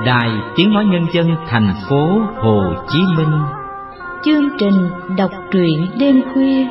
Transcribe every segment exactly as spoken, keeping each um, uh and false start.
Đài Tiếng Nói Nhân dân thành phố Hồ Chí Minh. Chương trình đọc truyện đêm khuya.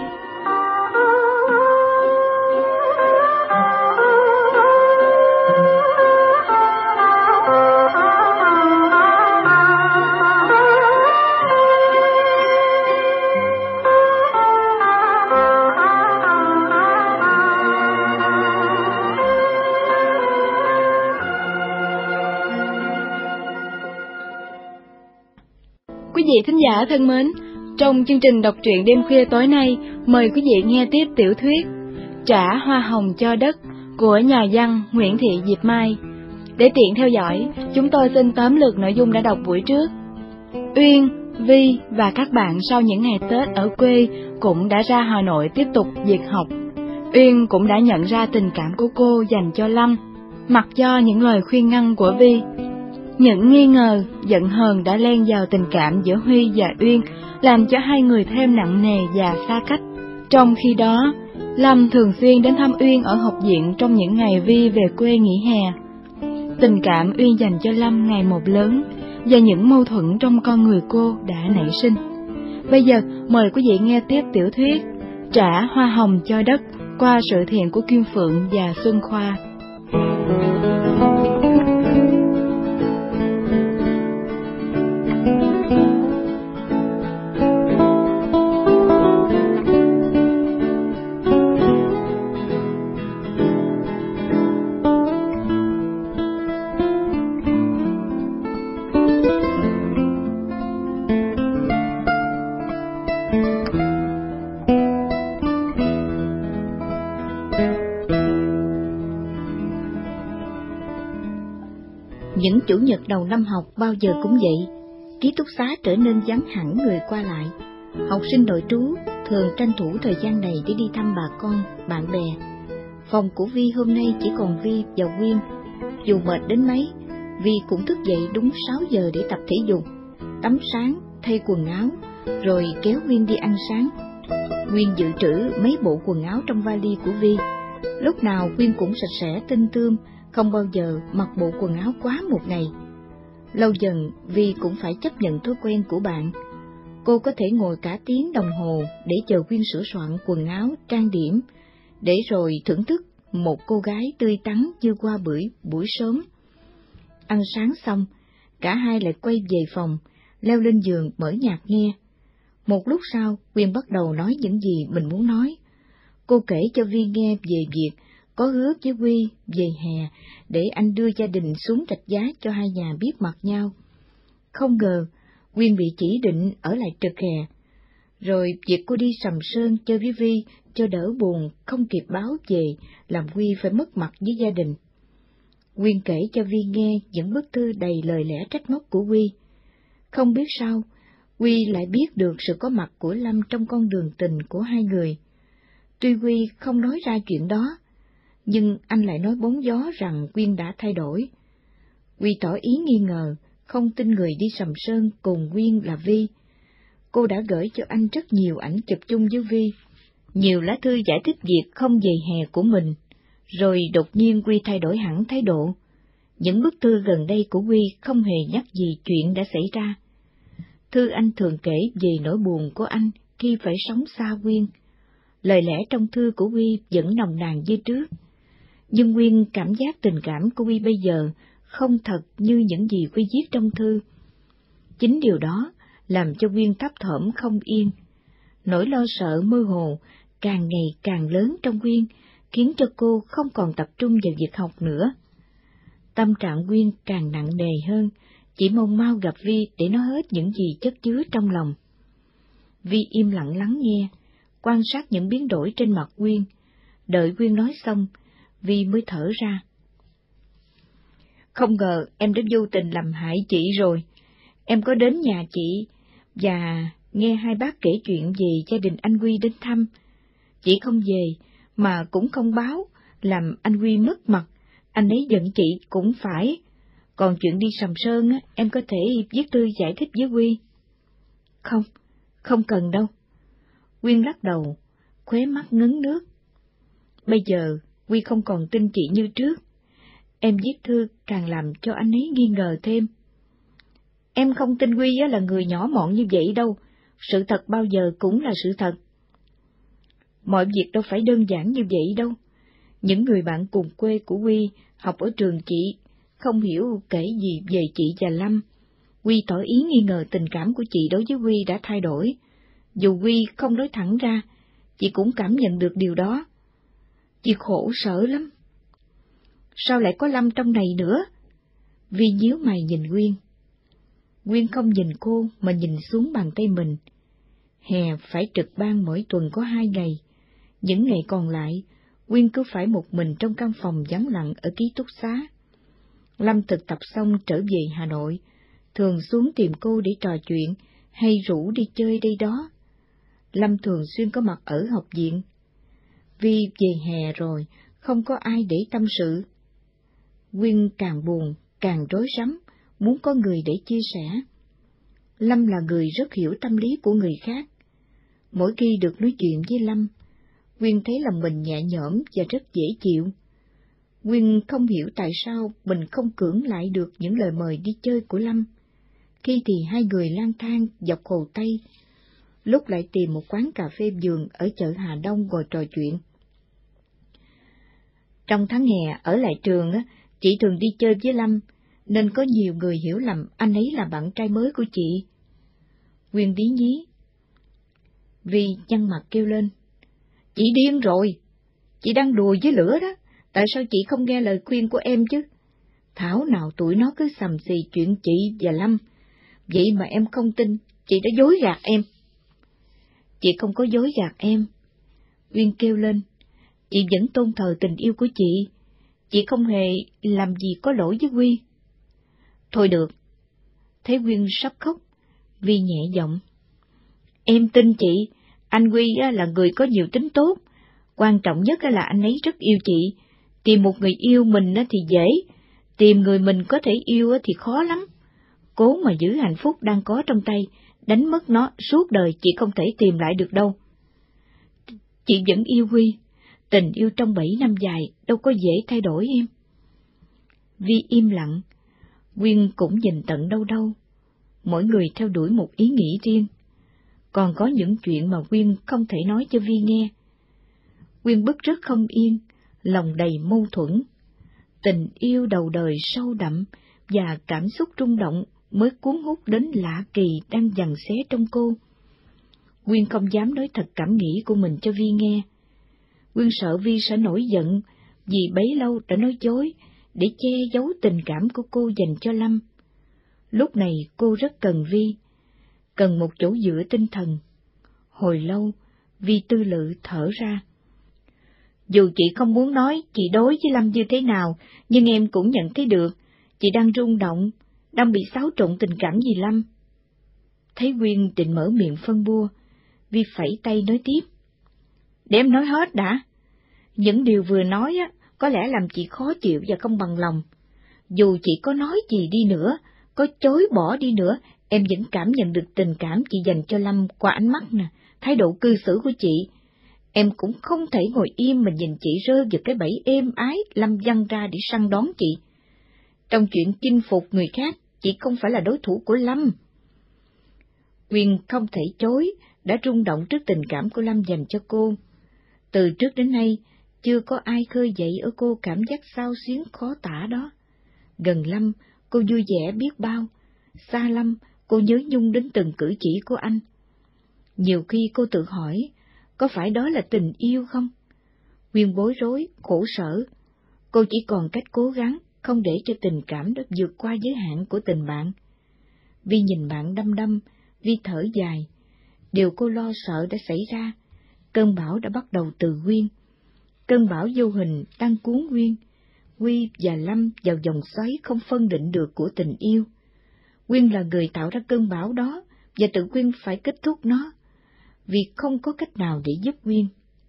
Quý vị thính giả thân mến, trong chương trình đọc truyện đêm khuya tối nay, mời quý vị nghe tiếp tiểu thuyết Trả Hoa Hồng Cho Đất của nhà văn Nguyễn Thị Diệp Mai. Để tiện theo dõi, chúng tôi xin tóm lược nội dung đã đọc buổi trước. Uyên, Vi và các bạn sau những ngày Tết ở quê cũng đã ra Hà Nội tiếp tục việc học. Uyên cũng đã nhận ra tình cảm của cô dành cho Lâm, mặc cho những lời khuyên ngăn của Vi. Những nghi ngờ, giận hờn đã len vào tình cảm giữa Huy và Uyên, làm cho hai người thêm nặng nề và xa cách. Trong khi đó, Lâm thường xuyên đến thăm Uyên ở học viện trong những ngày Vi về quê nghỉ hè. Tình cảm Uyên dành cho Lâm ngày một lớn, và những mâu thuẫn trong con người cô đã nảy sinh. Bây giờ, mời quý vị nghe tiếp tiểu thuyết Trả Hoa Hồng Cho Đất qua sự thiện của Kim Phượng và Xuân Khoa. Những chủ nhật đầu năm học bao giờ cũng vậy, ký túc xá trở nên vắng hẳn người qua lại. Học sinh nội trú thường tranh thủ thời gian này để đi thăm bà con, bạn bè. Phòng của Vi hôm nay chỉ còn Vi và Quyên. Dù mệt đến mấy, Vi cũng thức dậy đúng sáu giờ để tập thể dục, tắm sáng, thay quần áo, rồi kéo Quyên đi ăn sáng. Quyên dự trữ mấy bộ quần áo trong vali của Vi. Lúc nào Quyên cũng sạch sẽ tinh tươm, không bao giờ mặc bộ quần áo quá một ngày. Lâu dần, Vi cũng phải chấp nhận thói quen của bạn. Cô có thể ngồi cả tiếng đồng hồ để chờ Quyên sửa soạn quần áo, trang điểm, để rồi thưởng thức một cô gái tươi tắn như qua bưởi buổi sớm. Ăn sáng xong, cả hai lại quay về phòng, leo lên giường mở nhạc nghe. Một lúc sau, Quyên bắt đầu nói những gì mình muốn nói. Cô kể cho Vi nghe về việc có hứa với Huy về hè để anh đưa gia đình xuống Rạch Giá cho hai nhà biết mặt nhau. Không ngờ, Quyên bị chỉ định ở lại trực hè. Rồi việc cô đi Sầm Sơn chơi với Vi cho đỡ buồn không kịp báo về làm Huy phải mất mặt với gia đình. Quyên kể cho Vi nghe những bức thư đầy lời lẽ trách móc của Huy. Không biết sao, Huy lại biết được sự có mặt của Lâm trong con đường tình của hai người. Tuy Huy không nói ra chuyện đó, nhưng anh lại nói bóng gió rằng Quyên đã thay đổi. Huy tỏ ý nghi ngờ, không tin người đi Sầm Sơn cùng Quyên là Vi. Cô đã gửi cho anh rất nhiều ảnh chụp chung với Vi, nhiều lá thư giải thích việc không về hè của mình, rồi đột nhiên Huy thay đổi hẳn thái độ. Những bức thư gần đây của Huy không hề nhắc gì chuyện đã xảy ra. Thư anh thường kể về nỗi buồn của anh khi phải sống xa Quyên. Lời lẽ trong thư của Huy vẫn nồng nàn như trước, nhưng Quyên cảm giác tình cảm của Huy bây giờ không thật như những gì Huy viết trong thư. Chính điều đó làm cho Quyên thấp thỏm không yên. Nỗi lo sợ mơ hồ càng ngày càng lớn trong Quyên, khiến cho cô không còn tập trung vào việc học nữa. Tâm trạng Quyên càng nặng nề hơn, chỉ mong mau gặp Vi để nói hết những gì chất chứa trong lòng. Vi im lặng lắng nghe, quan sát những biến đổi trên mặt Quyên. Đợi Quyên nói xong, Vi mới thở ra. Không ngờ em đã vô tình làm hại chị rồi. Em có đến nhà chị và nghe hai bác kể chuyện về gia đình anh Huy đến thăm. Chị không về mà cũng không báo, làm anh Huy mất mặt. Anh ấy giận chị cũng phải. Còn chuyện đi Sầm Sơn á, em có thể viết thư giải thích với Huy. Không, không cần đâu. Quyên lắc đầu, khóe mắt ngấn nước. Bây giờ, Huy không còn tin chị như trước. Em viết thư càng làm cho anh ấy nghi ngờ thêm. Em không tin Huy là người nhỏ mọn như vậy đâu, sự thật bao giờ cũng là sự thật. Mọi việc đâu phải đơn giản như vậy đâu. Những người bạn cùng quê của Huy học ở trường chị không hiểu kể gì về chị và Lâm. Huy tỏ ý nghi ngờ tình cảm của chị đối với Huy đã thay đổi. Dù Huy không nói thẳng ra, chị cũng cảm nhận được điều đó. Chị khổ sở lắm. Sao lại có Lâm trong này nữa? Huy nhíu mày nhìn Nguyên. Nguyên không nhìn cô mà nhìn xuống bàn tay mình. Hè phải trực ban mỗi tuần có hai ngày. Những ngày còn lại, Nguyên cứ phải một mình trong căn phòng vắng lặng ở ký túc xá. Lâm thực tập xong trở về Hà Nội, thường xuống tìm cô để trò chuyện hay rủ đi chơi đây đó. Lâm thường xuyên có mặt ở học viện. Vì về hè rồi, không có ai để tâm sự. Nguyên càng buồn, càng rối rắm, muốn có người để chia sẻ. Lâm là người rất hiểu tâm lý của người khác. Mỗi khi được nói chuyện với Lâm, Nguyên thấy lòng mình nhẹ nhõm và rất dễ chịu. Nguyên không hiểu tại sao mình không cưỡng lại được những lời mời đi chơi của Lâm. Khi thì hai người lang thang dọc Hồ Tây, lúc lại tìm một quán cà phê vườn ở chợ Hà Đông ngồi trò chuyện. Trong tháng hè ở lại trường, chị thường đi chơi với Lâm, nên có nhiều người hiểu lầm anh ấy là bạn trai mới của chị. Nguyên bí nhí. Vì nhăn mặt kêu lên. Chị điên rồi, chị đang đùa với lửa đó, tại sao chị không nghe lời khuyên của em chứ? Thảo nào tụi nó cứ sầm xì chuyện chị và Lâm, vậy mà em không tin, chị đã dối gạt em. Chị không có dối gạt em. Nguyên kêu lên, chị vẫn tôn thờ tình yêu của chị, chị không hề làm gì có lỗi với Huy. Thôi được. Thấy Nguyên sắp khóc, Vi nhẹ giọng. Em tin chị, anh Huy là người có nhiều tính tốt, quan trọng nhất là anh ấy rất yêu chị. Tìm một người yêu mình thì dễ, tìm người mình có thể yêu thì khó lắm. Cố mà giữ hạnh phúc đang có trong tay, đánh mất nó suốt đời chị không thể tìm lại được đâu. Chị vẫn yêu Huy, tình yêu trong bảy năm dài đâu có dễ thay đổi em. Vi im lặng, Nguyên cũng nhìn tận đâu đâu. Mỗi người theo đuổi một ý nghĩ riêng. Còn có những chuyện mà Nguyên không thể nói cho Vi nghe. Nguyên bứt rứt không yên, lòng đầy mâu thuẫn. Tình yêu đầu đời sâu đậm và cảm xúc rung động mới cuốn hút đến lạ kỳ đang giằng xé trong cô. Nguyên không dám nói thật cảm nghĩ của mình cho Vi nghe. Nguyên sợ Vi sẽ nổi giận vì bấy lâu đã nói dối để che giấu tình cảm của cô dành cho Lâm. Lúc này cô rất cần Vi, cần một chỗ dựa tinh thần. Hồi lâu, Vi tư lự thở ra. Dù chị không muốn nói chị đối với Lâm như thế nào, nhưng em cũng nhận thấy được, chị đang rung động, đang bị xáo trộn tình cảm vì Lâm. Thấy Nguyên định mở miệng phân bua, Vi phẩy tay nói tiếp. Để em nói hết đã. Những điều vừa nói á, có lẽ làm chị khó chịu và không bằng lòng. Dù chị có nói gì đi nữa, có chối bỏ đi nữa, em vẫn cảm nhận được tình cảm chị dành cho Lâm qua ánh mắt nè, thái độ cư xử của chị. Em cũng không thể ngồi im mà nhìn chị rơi vào cái bẫy êm ái Lâm văng ra để săn đón chị. Trong chuyện chinh phục người khác, chị không phải là đối thủ của Lâm. Nguyên không thể chối, đã rung động trước tình cảm của Lâm dành cho cô. Từ trước đến nay, chưa có ai khơi dậy ở cô cảm giác xao xuyến khó tả đó. Gần Lâm, cô vui vẻ biết bao. Xa Lâm, cô nhớ nhung đến từng cử chỉ của anh. Nhiều khi cô tự hỏi, có phải đó là tình yêu không? Nguyên bối rối, khổ sở. Cô chỉ còn cách cố gắng, không để cho tình cảm đó vượt qua giới hạn của tình bạn. Vi nhìn bạn đăm đăm, Vi thở dài. Điều cô lo sợ đã xảy ra. Cơn bão đã bắt đầu từ Nguyên. Cơn bão vô hình đang cuốn Nguyên. Huy và Lâm vào vòng xoáy không phân định được của tình yêu. Nguyên là người tạo ra cơn bão đó, và tự Nguyên phải kết thúc nó, vì không có cách nào để giúp Nguyên.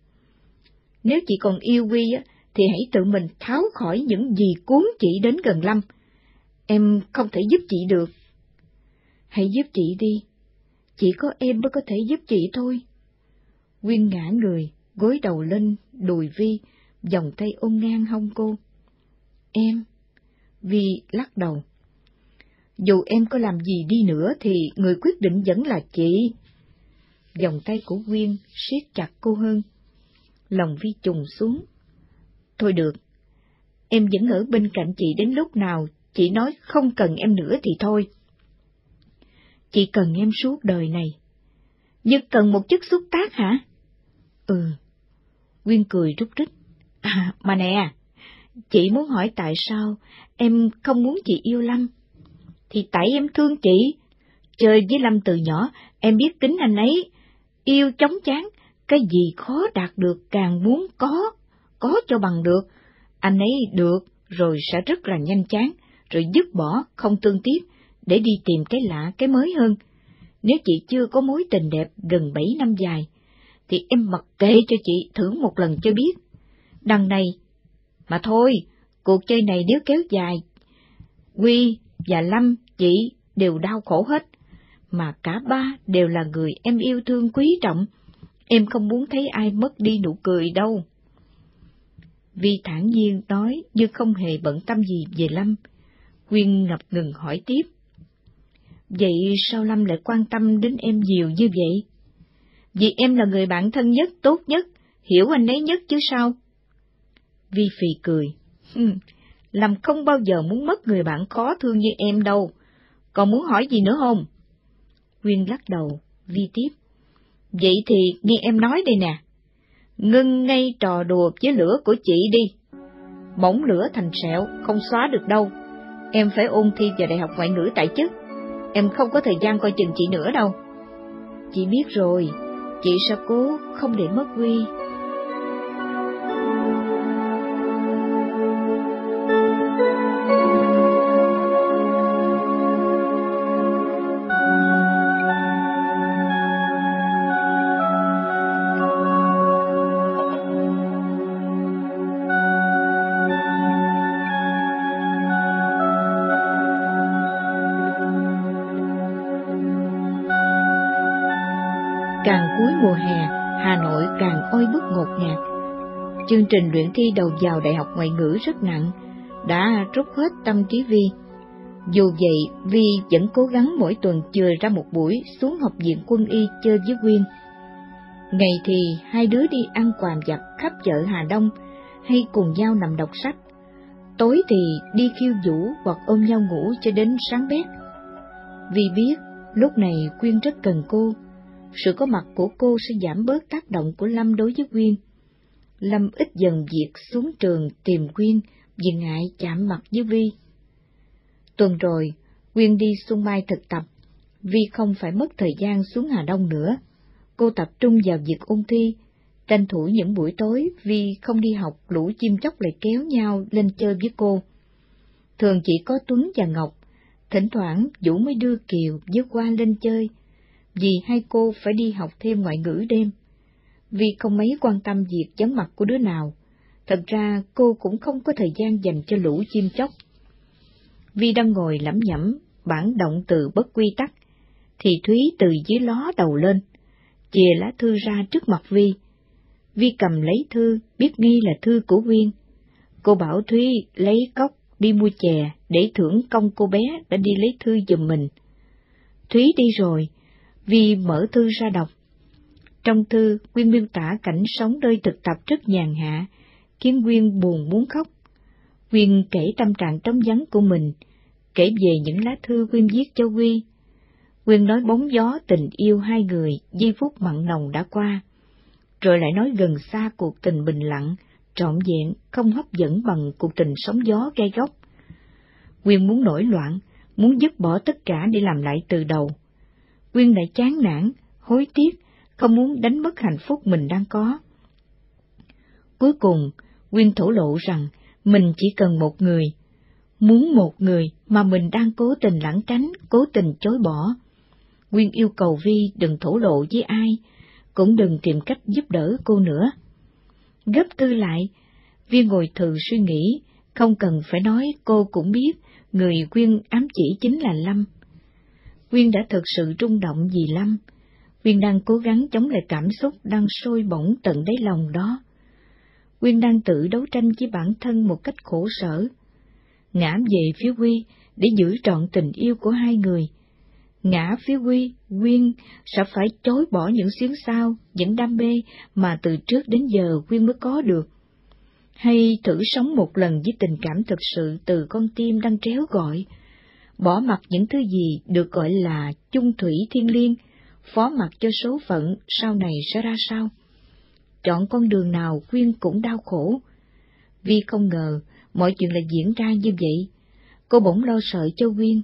Nếu chị còn yêu Huy á, thì hãy tự mình tháo khỏi những gì cuốn chị đến gần Lâm. Em không thể giúp chị được. Hãy giúp chị đi. Chỉ có em mới có thể giúp chị thôi. Nguyên ngã người, gối đầu lên đùi Vi, vòng tay ôm ngang hông cô. Em. Vi lắc đầu. Dù em có làm gì đi nữa thì người quyết định vẫn là chị. Vòng tay của Quyên siết chặt cô hơn. Lòng Vi trùng xuống. Thôi được, em vẫn ở bên cạnh chị đến lúc nào chị nói không cần em nữa thì thôi. Chị cần em suốt đời này. Như cần một chất xúc tác hả? Ừ. Quyên cười rúc rích. À, mà nè, chị muốn hỏi tại sao em không muốn chị yêu Lâm? Thì tại em thương chị. Chơi với Lâm từ nhỏ, em biết tính anh ấy. Yêu chóng chán, cái gì khó đạt được càng muốn có, có cho bằng được. Anh ấy được, rồi sẽ rất là nhanh chán, rồi dứt bỏ, không tương tiếp, để đi tìm cái lạ, cái mới hơn. Nếu chị chưa có mối tình đẹp gần bảy năm dài, thì em mặc kệ cho chị thử một lần cho biết. Đằng này, mà thôi, cuộc chơi này nếu kéo dài, Quy và Lâm chị đều đau khổ hết, mà cả ba đều là người em yêu thương quý trọng, em không muốn thấy ai mất đi nụ cười đâu. Vi thản nhiên nói như không hề bận tâm gì về Lâm. Quyên ngập ngừng hỏi tiếp. Vậy sao Lâm lại quan tâm đến em nhiều như vậy? Vì em là người bạn thân nhất, tốt nhất, hiểu anh ấy nhất chứ sao? Vi phì cười. Lâm không bao giờ muốn mất người bạn khó thương như em đâu. Còn muốn hỏi gì nữa không? Quyên lắc đầu. Vi tiếp. Vậy thì nghe em nói đây nè. Ngưng ngay trò đùa với lửa của chị đi. Bỏng lửa thành sẹo, không xóa được đâu. Em phải ôn thi vào Đại học Ngoại ngữ tại chức. Em không có thời gian coi chừng chị nữa đâu. Chị biết rồi, chị sẽ cố không để mất Huy. Càng cuối mùa hè, Hà Nội càng oi bức ngột ngạt. Chương trình luyện thi đầu vào Đại học Ngoại ngữ rất nặng, đã trút hết tâm trí Vi. Dù vậy, Vi vẫn cố gắng mỗi tuần chừa ra một buổi xuống học viện quân y chơi với Quyên. Ngày thì hai đứa đi ăn quàm vặt khắp chợ Hà Đông, hay cùng nhau nằm đọc sách. Tối thì đi khiêu vũ hoặc ôm nhau ngủ cho đến sáng bét. Vi biết lúc này Quyên rất cần cô. Sự có mặt của cô sẽ giảm bớt tác động của Lâm đối với Quyên. Lâm ít dần việc xuống trường tìm Quyên vì ngại chạm mặt với Vi. Tuần rồi, Quyên đi Xuân Mai thực tập. Vi không phải mất thời gian xuống Hà Đông nữa. Cô tập trung vào việc ôn thi. Tranh thủ những buổi tối Vi không đi học, lũ chim chóc lại kéo nhau lên chơi với cô. Thường chỉ có Tuấn và Ngọc, thỉnh thoảng Vũ mới đưa Kiều với Hoa lên chơi, vì hai cô phải đi học thêm ngoại ngữ đêm. Vi không mấy quan tâm việc vắng mặt của đứa nào, thật ra cô cũng không có thời gian dành cho lũ chim chóc. Vi đang ngồi lẩm nhẩm bản động từ bất quy tắc, thì Thúy từ dưới ló đầu lên, chìa lá thư ra trước mặt Vi. Vi cầm lấy thư, biết nghi là thư của Quyên. Cô bảo Thúy lấy cốc đi mua chè để thưởng công cô bé đã đi lấy thư giùm mình. Thúy đi rồi, Vi mở thư ra đọc. Trong thư, Quyên miêu tả cảnh sống nơi thực tập rất nhàn hạ, khiến Quyên buồn muốn khóc. Quyên kể tâm trạng trống vắng của mình, kể về những lá thư Quyên viết cho Huy. Quyên nói bóng gió tình yêu hai người, giây phút mặn nồng đã qua, rồi lại nói gần xa cuộc tình bình lặng, trọn vẹn, không hấp dẫn bằng cuộc tình sóng gió gai góc. Quyên muốn nổi loạn, muốn dứt bỏ tất cả để làm lại từ đầu. Quyên lại chán nản, hối tiếc, không muốn đánh mất hạnh phúc mình đang có. Cuối cùng, Quyên thổ lộ rằng mình chỉ cần một người, muốn một người mà mình đang cố tình lảng tránh, cố tình chối bỏ. Quyên yêu cầu Vi đừng thổ lộ với ai, cũng đừng tìm cách giúp đỡ cô nữa. Gấp thư lại, Vi ngồi thừ suy nghĩ, không cần phải nói cô cũng biết người Quyên ám chỉ chính là Lâm. Quyên đã thực sự rung động vì Lâm. Quyên đang cố gắng chống lại cảm xúc đang sôi bỏng tận đáy lòng đó. Quyên đang tự đấu tranh với bản thân một cách khổ sở. ngã về phía Huy để giữ trọn tình yêu của hai người. Ngã phía Huy, Quyên sẽ phải chối bỏ những xuyến xao, những đam mê mà từ trước đến giờ Quyên mới có được. Hay thử sống một lần với tình cảm thực sự từ con tim đang tréo gọi, bỏ mặc những thứ gì được gọi là chung thủy thiên liêng, phó mặc cho số phận sau này sẽ ra sao. Chọn con đường nào Quyên cũng đau khổ. Vi không ngờ mọi chuyện lại diễn ra như vậy. Cô bỗng lo sợ cho Quyên.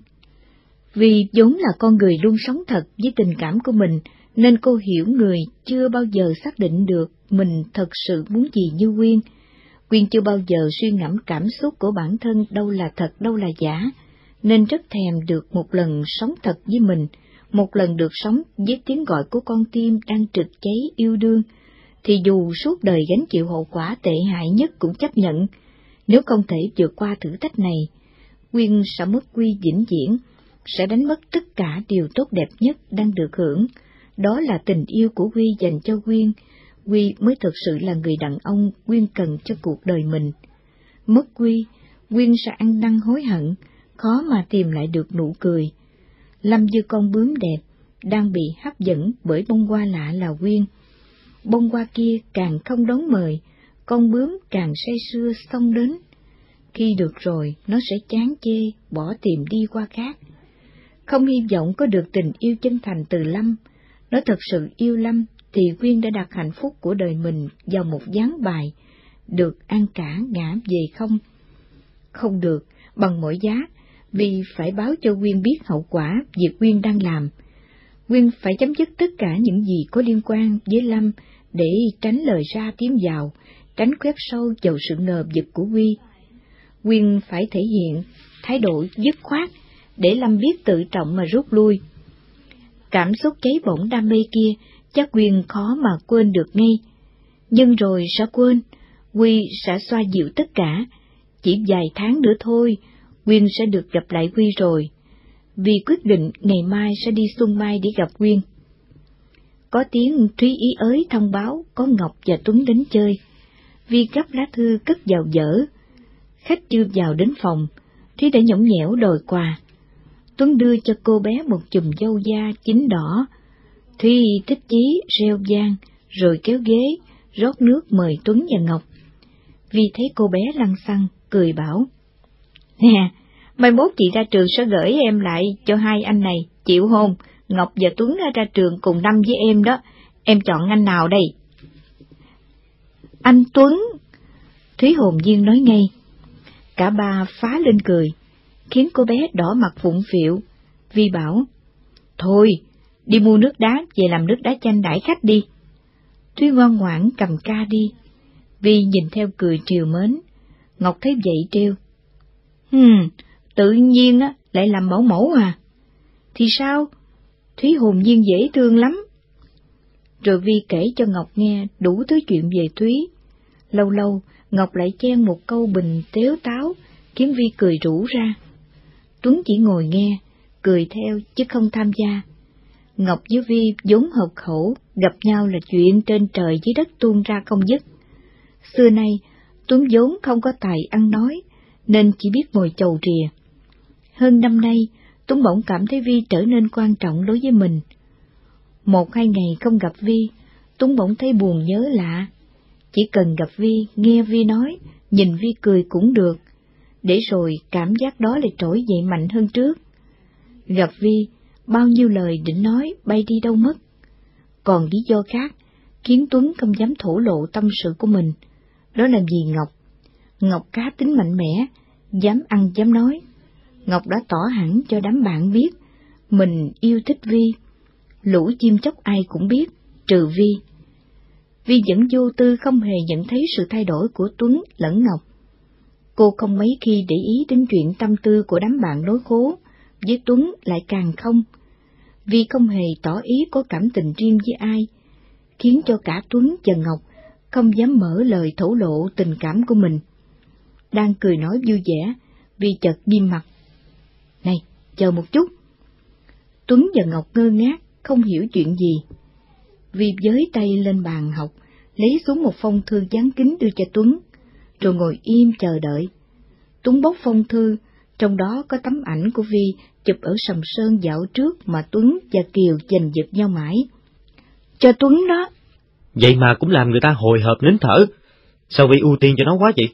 Vì vốn là con người luôn sống thật với tình cảm của mình, nên cô hiểu người chưa bao giờ xác định được mình thật sự muốn gì như Quyên. Quyên chưa bao giờ suy ngẫm cảm xúc của bản thân đâu là thật đâu là giả, nên rất thèm được một lần sống thật với mình, một lần được sống với tiếng gọi của con tim đang trực cháy yêu đương, thì dù suốt đời gánh chịu hậu quả tệ hại nhất cũng chấp nhận. Nếu không thể vượt qua thử thách này, Quyên sẽ mất Quy vĩnh viễn, sẽ đánh mất tất cả điều tốt đẹp nhất đang được hưởng, đó là tình yêu của Huy dành cho Quyên. Huy mới thực sự là người đàn ông Quyên cần cho cuộc đời mình. Mất Huy, Quyên sẽ ăn năn hối hận, khó mà tìm lại được nụ cười. Lâm như con bướm đẹp, đang bị hấp dẫn bởi bông hoa lạ là Quyên. Bông hoa kia càng không đón mời, con bướm càng say sưa xông đến. Khi được rồi, nó sẽ chán chê, bỏ tìm đi qua khác. Không hy vọng có được tình yêu chân thành từ Lâm. Nó thật sự yêu Lâm, thì Quyên đã đặt hạnh phúc của đời mình vào một ván bài, được ăn cả ngã về không. Không được, bằng mọi giá, vì phải báo cho Quyên biết hậu quả việc Quyên đang làm. Quyên phải chấm dứt tất cả những gì có liên quan với Lâm để tránh lời ra tiếng vào, tránh khoét sâu vào sự ngờ vực của Huy. Quyên phải thể hiện thái độ dứt khoát để Lâm biết tự trọng mà rút lui. Cảm xúc cháy bỏng đam mê kia chắc Quyên khó mà quên được ngay, nhưng rồi sẽ quên. Huy sẽ xoa dịu tất cả. Chỉ vài tháng nữa thôi, Quyên sẽ được gặp lại Huy rồi. Vì quyết định ngày mai sẽ đi Xuân Mai để gặp Quyên. Có tiếng Thúy ý ới thông báo có Ngọc và Tuấn đến chơi. Vi gấp lá thư cất vào dở. Khách chưa vào đến phòng, Thúy đã nhõng nhẽo đòi quà. Tuấn đưa cho cô bé một chùm dâu da chín đỏ. Thúy thích chí reo vang, rồi kéo ghế, rót nước mời Tuấn và Ngọc. Vi thấy cô bé lăng xăng, cười bảo: "Nè, mai mốt chị ra trường sẽ gửi em lại cho hai anh này, chịu hôn? Ngọc và Tuấn ra trường cùng năm với em đó, em chọn anh nào đây?" "Anh Tuấn." Thúy hồn nhiên nói ngay. Cả ba phá lên cười, khiến cô bé đỏ mặt phụng phịu. Vi bảo: "Thôi, đi mua nước đá về làm nước đá chanh đãi khách đi." Thúy ngoan ngoãn cầm ca đi. Vi nhìn theo cười trìu mến. Ngọc thấy vậy trêu: Hừm, tự nhiên á lại làm bảo mẫu à? Thì sao? Thúy hồn nhiên dễ thương lắm. Rồi Vi kể cho Ngọc nghe đủ thứ chuyện về Thúy. Lâu lâu, Ngọc lại chen một câu bình tếu táo, khiến Vi cười rủ ra. Tuấn chỉ ngồi nghe, cười theo chứ không tham gia. Ngọc với Vi vốn hợp khẩu, gặp nhau là chuyện trên trời dưới đất tuôn ra không dứt. Xưa nay, Tuấn vốn không có tài ăn nói, nên chỉ biết ngồi chầu rìa. Hơn năm nay, Tuấn bỗng cảm thấy Vi trở nên quan trọng đối với mình. Một hai ngày không gặp Vi, Tuấn bỗng thấy buồn nhớ lạ. Chỉ cần gặp Vi, nghe Vi nói, nhìn Vi cười cũng được, để rồi cảm giác đó lại trỗi dậy mạnh hơn trước. Gặp Vi, bao nhiêu lời định nói bay đi đâu mất. Còn lý do khác khiến Tuấn không dám thổ lộ tâm sự của mình, đó là vì Ngọc. Ngọc cá tính mạnh mẽ, dám ăn dám nói. Ngọc đã tỏ hẳn cho đám bạn biết mình yêu thích Vi. Lũ chim chóc ai cũng biết, trừ Vi. Vi vẫn vô tư không hề nhận thấy sự thay đổi của Tuấn lẫn Ngọc. Cô không mấy khi để ý đến chuyện tâm tư của đám bạn đối khố, với Tuấn lại càng không. Vi không hề tỏ ý có cảm tình riêng với ai, khiến cho cả Tuấn và Ngọc không dám mở lời thổ lộ tình cảm của mình. Đang cười nói vui vẻ, Vi chợt nghiêm mặt. Này, chờ một chút. Tuấn và Ngọc ngơ ngác, không hiểu chuyện gì. Vi với tay lên bàn học, lấy xuống một phong thư dán kính đưa cho Tuấn, rồi ngồi im chờ đợi. Tuấn bốc phong thư, trong đó có tấm ảnh của Vi chụp ở Sầm Sơn dạo trước mà Tuấn và Kiều giành giật nhau mãi. Cho Tuấn đó. Vậy mà cũng làm người ta hồi hộp nín thở. Sao Vi ưu tiên cho nó quá vậy?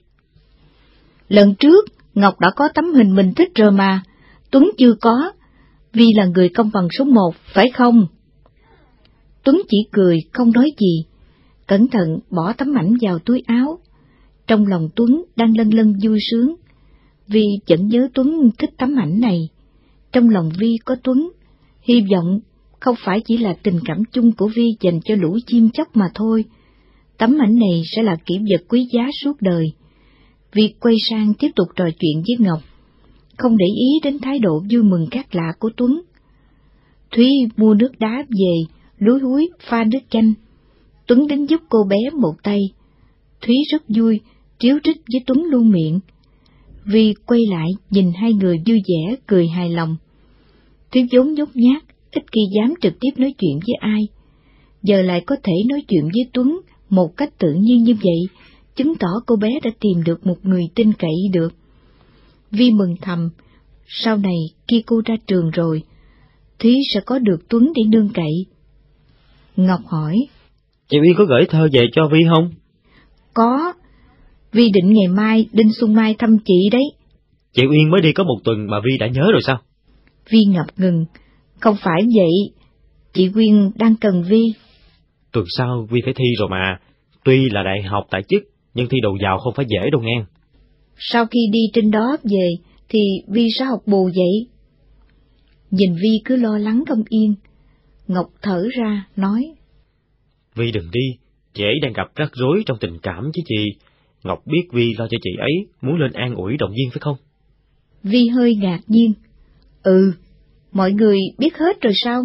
Lần trước, Ngọc đã có tấm hình mình thích rồi mà, Tuấn chưa có. Vi là người công bằng số một, phải không? Tuấn chỉ cười, không nói gì, cẩn thận bỏ tấm ảnh vào túi áo. Trong lòng Tuấn đang lân lân vui sướng, Vi vẫn nhớ Tuấn thích tấm ảnh này. Trong lòng Vi có Tuấn, hy vọng không phải chỉ là tình cảm chung của Vi dành cho lũ chim chóc mà thôi. Tấm ảnh này sẽ là kỷ vật quý giá suốt đời. Vi quay sang tiếp tục trò chuyện với Ngọc, không để ý đến thái độ vui mừng khác lạ của Tuấn. Thúy mua nước đá về, lúi húi pha nước chanh. Tuấn đến giúp cô bé một tay. Thúy rất vui, tríu trích với Tuấn luôn miệng. Vi quay lại nhìn hai người vui vẻ, cười hài lòng. Thúy vốn nhút nhát, ít khi dám trực tiếp nói chuyện với ai. Giờ lại có thể nói chuyện với Tuấn một cách tự nhiên như vậy, chứng tỏ cô bé đã tìm được một người tin cậy được. Vi mừng thầm, sau này khi cô ra trường rồi, Thúy sẽ có được Tuấn để nương cậy. Ngọc hỏi, Chị Uyên có gửi thơ về cho Vi không? Có, Vi định ngày mai Đinh Xuân Mai thăm chị đấy. Chị Uyên mới đi có một tuần mà Vi đã nhớ rồi sao? Vi ngập ngừng, không phải vậy, chị Uyên đang cần Vi. Tuần sau Vi phải thi rồi mà, tuy là đại học tại chức, nhưng thi đầu vào không phải dễ đâu nghe. Sau khi đi trên đó về, thì Vi sẽ học bù vậy. Nhìn Vi cứ lo lắng không yên, Ngọc thở ra, nói, Vi đừng đi, chị ấy đang gặp rắc rối trong tình cảm chứ chị. Ngọc biết Vi lo cho chị ấy, muốn lên an ủi động viên phải không? Vi hơi ngạc nhiên. Ừ, mọi người biết hết rồi sao?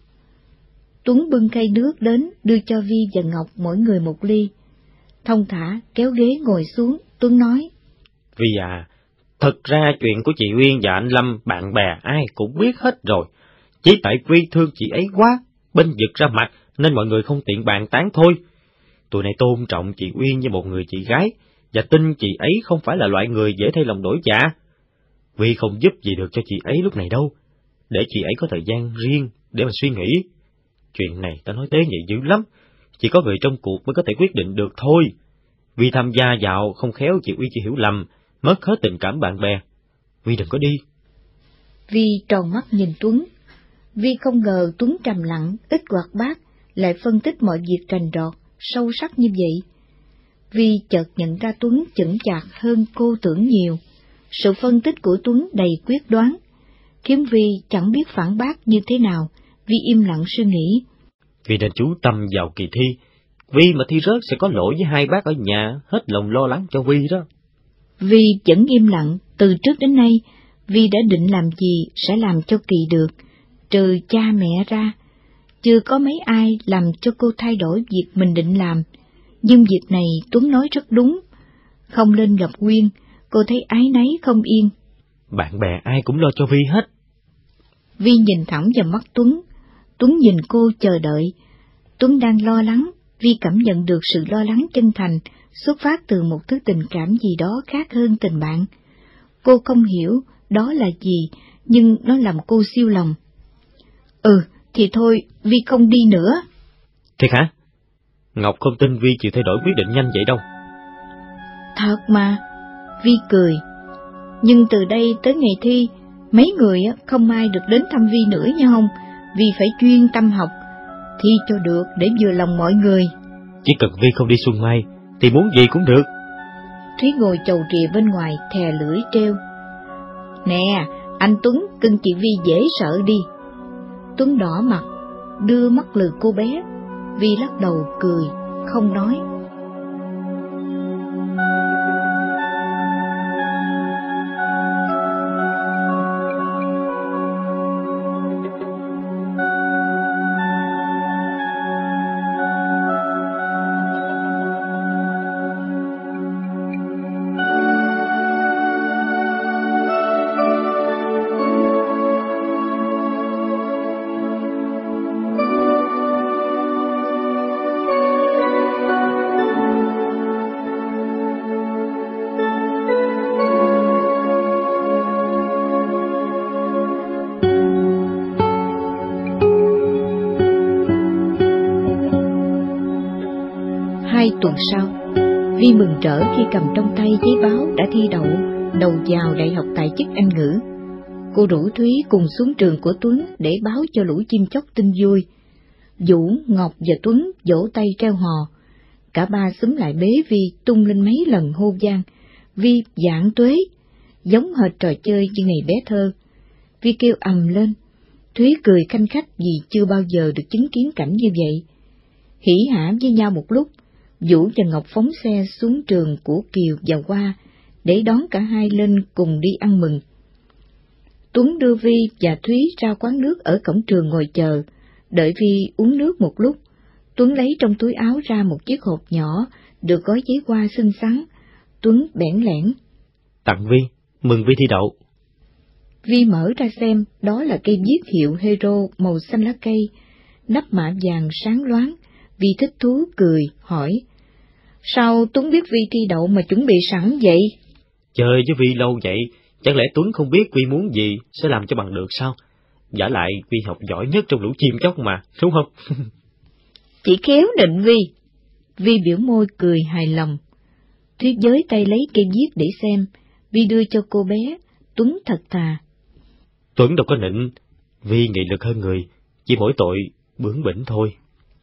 Tuấn bưng khay nước đến, đưa cho Vi và Ngọc mỗi người một ly. Thông thả kéo ghế ngồi xuống, Tuấn nói, Vi à, thật ra chuyện của chị Uyên và anh Lâm, bạn bè ai cũng biết hết rồi. Chỉ tại Vi thương chị ấy quá, bênh vực ra mặt, nên mọi người không tiện bàn tán thôi. Tụi này tôn trọng chị Uyên như một người chị gái, và tin chị ấy không phải là loại người dễ thay lòng đổi dạ. Vi không giúp gì được cho chị ấy lúc này đâu, để chị ấy có thời gian riêng để mà suy nghĩ. Chuyện này ta nói tế nhị dữ lắm, chỉ có người trong cuộc mới có thể quyết định được thôi. Vi tham gia vào không khéo chị Uyên chỉ hiểu lầm, mất hết tình cảm bạn bè. Vi đừng có đi. Vi tròn mắt nhìn Tuấn. Vi không ngờ Tuấn trầm lặng, ít hoạt bát, lại phân tích mọi việc rành rọt, sâu sắc như vậy. Vi chợt nhận ra Tuấn chững chạc hơn cô tưởng nhiều. Sự phân tích của Tuấn đầy quyết đoán, khiến Vi chẳng biết phản bác như thế nào. Vi im lặng suy nghĩ. Vi nên chú tâm vào kỳ thi. Vi mà thi rớt sẽ có lỗi với hai bác ở nhà, hết lòng lo lắng cho Vi đó. Vi vẫn im lặng, từ trước đến nay, Vi đã định làm gì sẽ làm cho Kỳ được, trừ cha mẹ ra. Chưa có mấy ai làm cho cô thay đổi việc mình định làm, nhưng việc này Tuấn nói rất đúng. Không lên gặp Quyên, cô thấy áy náy không yên. Bạn bè ai cũng lo cho Vi hết. Vi nhìn thẳng vào mắt Tuấn, Tuấn nhìn cô chờ đợi. Tuấn đang lo lắng, Vi cảm nhận được sự lo lắng chân thành, xuất phát từ một thứ tình cảm gì đó khác hơn tình bạn. Cô không hiểu đó là gì, nhưng nó làm cô siêu lòng. Ừ, thì thôi, Vi không đi nữa. Thiệt hả? Ngọc không tin Vi chịu thay đổi quyết định nhanh vậy đâu. Thật mà, Vi cười. Nhưng từ đây tới ngày thi, mấy người không ai được đến thăm Vi nữa nha không? Vi phải chuyên tâm học, thi cho được để vừa lòng mọi người. Chỉ cần Vi không đi Xuân Mai, thì muốn gì cũng được. Thúy ngồi chầu rìa bên ngoài, thè lưỡi treo. Nè, anh Tuấn cưng chị Vi dễ sợ đi. Tuấn đỏ mặt, đưa mắt lườm cô bé. Vi lắc đầu cười, không nói. tuần sau. Vi mừng rỡ khi cầm trong tay giấy báo đã thi đậu đầu vào Đại học Tài chức Anh ngữ. Cô rủ Thúy cùng xuống trường của Tuấn để báo cho lũ chim chóc tin vui. Vũ, Ngọc và Tuấn vỗ tay treo hò. Cả ba xúm lại bế Vi tung lên mấy lần hô vang: Vi vạn tuế! Giống hệt trò chơi như ngày bé thơ. Vi kêu ầm lên. Thúy cười khanh khách vì chưa bao giờ được chứng kiến cảnh như vậy. Hỉ hả với nhau một lúc, Vũ và Ngọc phóng xe xuống trường của Kiều và Hoa để đón cả hai lên cùng đi ăn mừng. Tuấn đưa Vi và Thúy ra quán nước ở cổng trường ngồi chờ. Đợi Vi uống nước một lúc, Tuấn lấy trong túi áo ra một chiếc hộp nhỏ được gói giấy hoa xinh xắn. Tuấn bẽn lẽn: Tặng Vi, mừng Vi thi đậu. Vi mở ra xem, đó là cây viết hiệu Hero màu xanh lá cây, nắp mạ vàng sáng loáng. Vi thích thú cười, hỏi: Sao Tuấn biết Vi thi đậu mà chuẩn bị sẵn vậy? Chơi với Vi lâu vậy, chẳng lẽ Tuấn không biết Vi muốn gì sẽ làm cho bằng được sao? Vả lại Vi học giỏi nhất trong lũ chim chóc mà, đúng không? Chỉ khéo định Vi. Vi biểu môi cười hài lòng. Thuyết giới tay lấy cây viết để xem. Vi đưa cho cô bé. Tuấn thật thà: Tuấn đâu có nịnh, Vi nghị lực hơn người, chỉ mỗi tội bướng bỉnh thôi.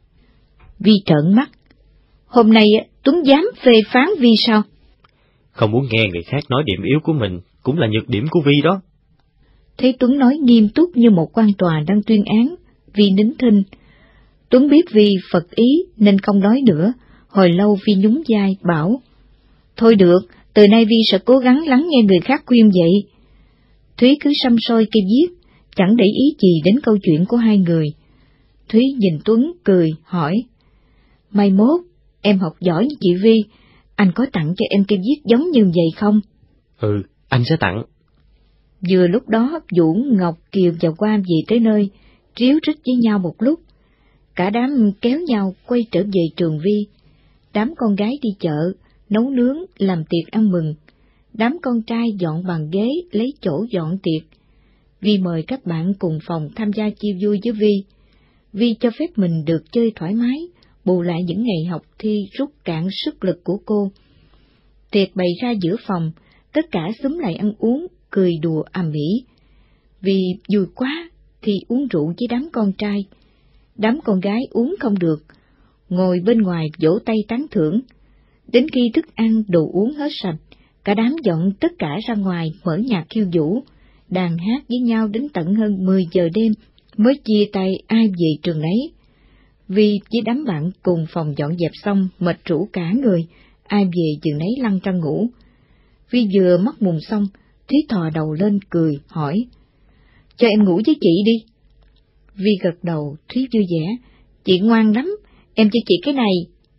Vi trợn mắt: Hôm nay Tuấn dám phê phán Vi sao? Không muốn nghe người khác nói điểm yếu của mình cũng là nhược điểm của Vi đó. Thấy Tuấn nói nghiêm túc như một quan tòa đang tuyên án, Vi nín thinh. Tuấn biết Vi phật ý nên không nói nữa. Hồi lâu Vi nhún vai bảo: Thôi được, từ nay Vi sẽ cố gắng lắng nghe người khác khuyên vậy. Thúy cứ săm soi cây viết, chẳng để ý gì đến câu chuyện của hai người. Thúy nhìn Tuấn cười hỏi: Mai mốt em học giỏi như chị Vi, anh có tặng cho em cây viết giống như vậy không? Ừ, anh sẽ tặng. Vừa lúc đó Vũ, Ngọc, Kiều và Hoa về tới nơi, ríu rít với nhau một lúc. Cả đám kéo nhau quay trở về trường Vi. Đám con gái đi chợ, nấu nướng, làm tiệc ăn mừng. Đám con trai dọn bàn ghế, lấy chỗ dọn tiệc. Vi mời các bạn cùng phòng tham gia chia vui với Vi. Vi cho phép mình được chơi thoải mái, bù lại những ngày học thi rút cạn sức lực của cô. Tiệc bày ra giữa phòng, tất cả xúm lại ăn uống, cười đùa ầm ĩ. Vì vui quá thì uống rượu với đám con trai. Đám con gái uống không được, ngồi bên ngoài vỗ tay tán thưởng. Đến khi thức ăn, đồ uống hết sạch, cả đám dọn tất cả ra ngoài mở nhạc khiêu vũ, đàn hát với nhau đến tận hơn mười giờ đêm mới chia tay ai về trường ấy. Vi với đám bạn cùng phòng dọn dẹp xong mệt rũ cả người, ai về giường nấy lăn ra ngủ. Vi vừa mắc mùng xong, Thúy thò đầu lên cười hỏi: Cho em ngủ với chị đi. Vi gật đầu. Thúy vui vẻ: Chị ngoan lắm, em cho chị cái này.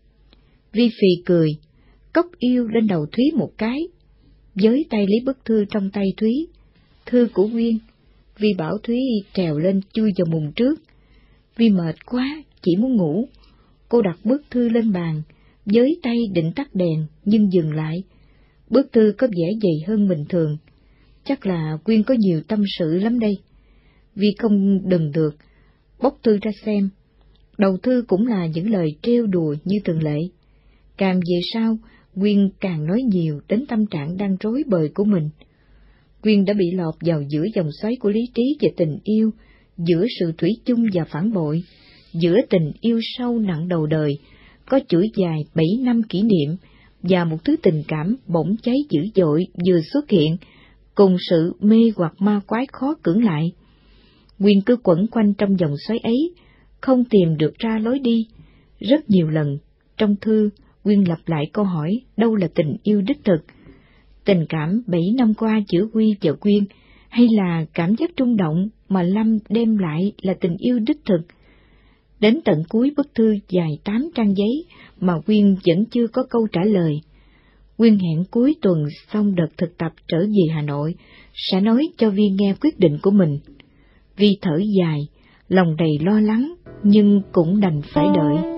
Vi phì cười, cốc yêu lên đầu Thúy một cái, với tay lấy bức thư trong tay Thúy. Thư của Nguyên. Vi bảo Thúy trèo lên chui vào mùng trước. Vi mệt quá, chỉ muốn ngủ. Cô đặt bức thư lên bàn, với tay định tắt đèn nhưng dừng lại. Bức thư có vẻ dày hơn bình thường, chắc là Quyên có nhiều tâm sự lắm đây. Vi không đừng được, bóc thư ra xem. Đầu thư cũng là những lời trêu đùa như thường lệ. Càng về sau, Quyên càng nói nhiều đến tâm trạng đang rối bời của mình. Quyên đã bị lọt vào giữa dòng xoáy của lý trí và tình yêu, giữa sự thủy chung và phản bội, giữa tình yêu sâu nặng đầu đời, có chuỗi dài bảy năm kỷ niệm, và một thứ tình cảm bỗng cháy dữ dội vừa xuất hiện, cùng sự mê hoặc ma quái khó cưỡng lại. Quyên cứ quẩn quanh trong dòng xoáy ấy, không tìm được ra lối đi. Rất nhiều lần trong thư, Quyên lặp lại câu hỏi đâu là tình yêu đích thực. Tình cảm bảy năm qua giữa Huy và Quyên, hay là cảm giác rung động mà Lâm đem lại là tình yêu đích thực? Đến tận cuối bức thư dài tám trang giấy mà Quyên vẫn chưa có câu trả lời. Quyên hẹn cuối tuần xong đợt thực tập trở về Hà Nội, sẽ nói cho Vi nghe quyết định của mình. Vi thở dài, lòng đầy lo lắng, nhưng cũng đành phải đợi.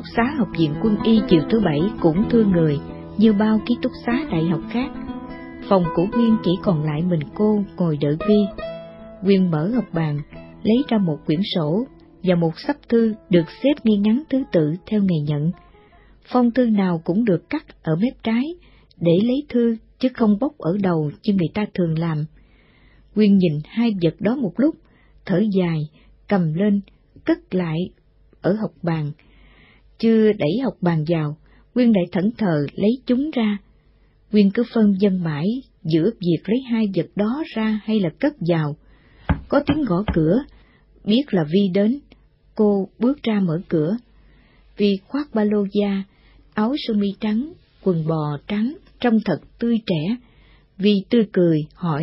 xá học viện quân y chiều thứ bảy cũng thưa người như bao ký túc xá đại học khác. Phòng của Quyên chỉ còn lại mình cô ngồi đợi Vi. Quyên mở hộp bàn, lấy ra một quyển sổ và một sắp thư được xếp ngay ngắn thứ tự theo ngày nhận. Phong thư nào cũng được cắt ở mép trái để lấy thư, chứ không bốc ở đầu như người ta thường làm. Quyên nhìn hai vật đó một lúc, thở dài, cầm lên, cất lại ở hộc bàn. Chưa đẩy hộc bàn vào, Quyên lại thẫn thờ lấy chúng ra. Quyên cứ phân vân mãi giữa việc lấy hai vật đó ra hay là cất vào. Có tiếng gõ cửa, biết là Vi đến. Cô bước ra mở cửa. Vi khoác ba lô da, áo sơ mi trắng, quần bò trắng, trông thật tươi trẻ. Vi tươi cười, hỏi: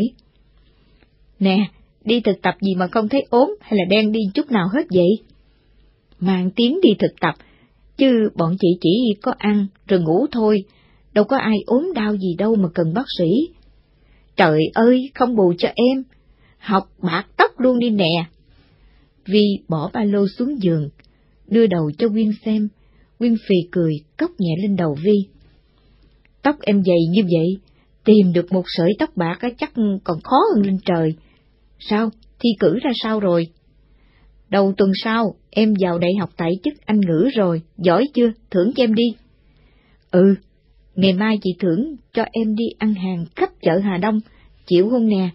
Nè, đi thực tập gì mà không thấy ốm hay là đen đi chút nào hết vậy? Mang tiếng đi thực tập, chứ bọn chị chỉ có ăn rồi ngủ thôi, đâu có ai ốm đau gì đâu mà cần bác sĩ. Trời ơi, không bù cho em, học bạc tóc luôn đi nè. Vi bỏ ba lô xuống giường, đưa đầu cho Quyên xem. Quyên phì cười, cốc nhẹ lên đầu Vi. Tóc em dày như vậy, tìm được một sợi tóc bạc chắc còn khó hơn lên trời. Sao, thi cử ra sao rồi? Đầu tuần sau, em vào đại học tại chức Anh ngữ rồi, giỏi chưa, thưởng cho em đi. Ừ, ngày mai chị thưởng cho em đi ăn hàng khắp chợ Hà Đông, chịu không nè?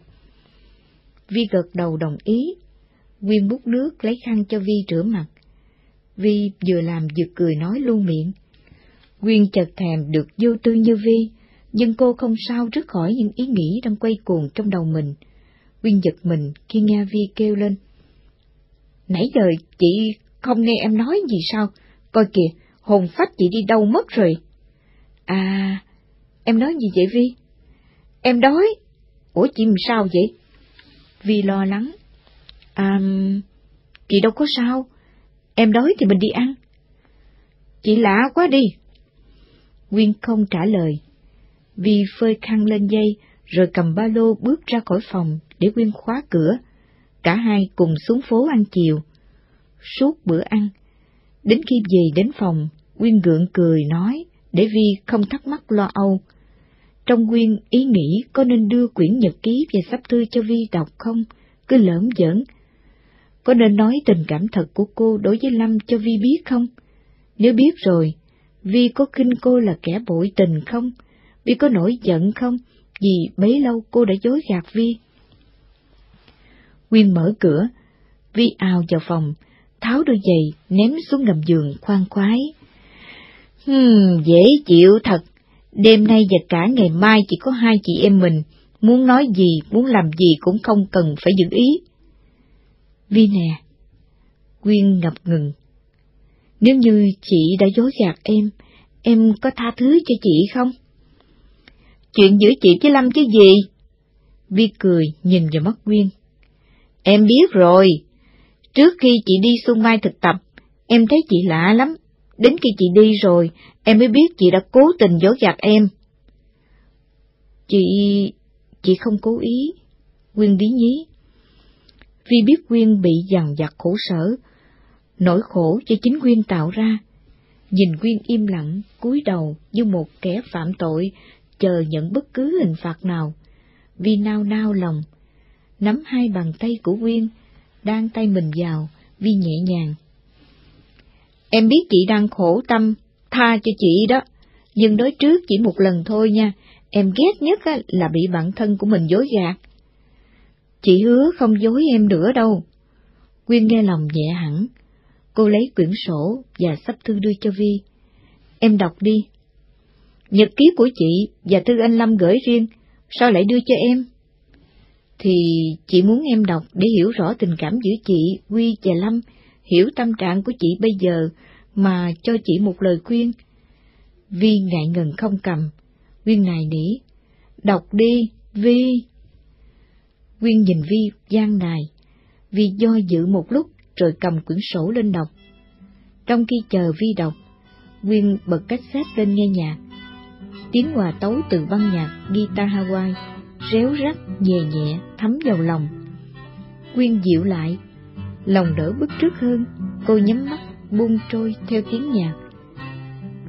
Vi gật đầu đồng ý. Quyên múc nước lấy khăn cho Vi rửa mặt. Vi vừa làm vừa cười nói luôn miệng. Quyên chợt thèm được vô tư như Vi, nhưng cô không sao rứt khỏi những ý nghĩ đang quay cuồng trong đầu mình. Quyên giật mình khi nghe Vi kêu lên: Nãy giờ chị không nghe em nói gì sao? Coi kìa, hồn phách chị đi đâu mất rồi? À, em nói gì vậy Vi? Em đói. Ủa chị làm sao vậy? Vi lo lắng. À, chị đâu có sao. Em đói thì mình đi ăn. Chị lạ quá đi. Quyên không trả lời. Vi phơi khăn lên dây, rồi cầm ba lô bước ra khỏi phòng để Quyên khóa cửa. Cả hai cùng xuống phố ăn chiều. Suốt bữa ăn, đến khi về đến phòng, Quyên gượng cười nói để Vi không thắc mắc lo âu. Trong Quyên ý nghĩ có nên đưa quyển nhật ký và sắp thư cho Vi đọc không, cứ lởm giỡn. Có nên nói tình cảm thật của cô đối với Lâm cho Vi biết không? Nếu biết rồi, Vi có khinh cô là kẻ bội tình không? Vi có nổi giận không vì bấy lâu cô đã dối gạt Vi? Quyên mở cửa, Vi ào vào phòng, tháo đôi giày ném xuống gầm giường khoan khoái. Hmm, dễ chịu thật. Đêm nay và cả ngày mai chỉ có hai chị em mình, muốn nói gì, muốn làm gì cũng không cần phải giữ ý. Vi nè. Quyên ngập ngừng. Nếu như chị đã dối gạt em, em có tha thứ cho chị không? Chuyện giữa chị với Lâm chứ gì? Vi cười nhìn vào mắt Quyên. Em biết rồi. Trước khi chị đi Xuân Mai thực tập, em thấy chị lạ lắm. Đến khi chị đi rồi, em mới biết chị đã cố tình dối gạt em. Chị... chị không cố ý. Quyên lý nhí. Vi biết Quyên bị dằn vặt khổ sở, nỗi khổ cho chính Quyên tạo ra. Nhìn Quyên im lặng, cúi đầu như một kẻ phạm tội, chờ nhận bất cứ hình phạt nào. Vi nao nao lòng, nắm hai bàn tay của Quyên, đan tay mình vào. Vi nhẹ nhàng. Em biết chị đang khổ tâm, tha cho chị đó, nhưng đối trước chỉ một lần thôi nha. Em ghét nhất là bị bạn thân của mình dối gạt. Chị hứa không dối em nữa đâu. Quyên nghe lòng nhẹ hẳn. Cô lấy quyển sổ và sắp thư đưa cho Vi. Em đọc đi. Nhật ký của chị và thư anh Lâm gửi riêng, sao lại đưa cho em? Thì chị muốn em đọc để hiểu rõ tình cảm giữa chị, Quy và Lâm, hiểu tâm trạng của chị bây giờ mà cho chị một lời khuyên. Vi ngại ngần không cầm. Quyên nài nỉ. Đọc đi, Vi. Quyên nhìn Vi gian nài. Vi do dự một lúc rồi cầm quyển sổ lên đọc. Trong khi chờ Vi đọc, Quyên bật cassette lên nghe nhạc. Tiếng hòa tấu từ băng nhạc guitar Hawaii réo rắt nhẹ nhẹ thấm vào lòng. Quyên dịu lại, lòng đỡ bứt rứt hơn. Cô nhắm mắt buông trôi theo tiếng nhạc.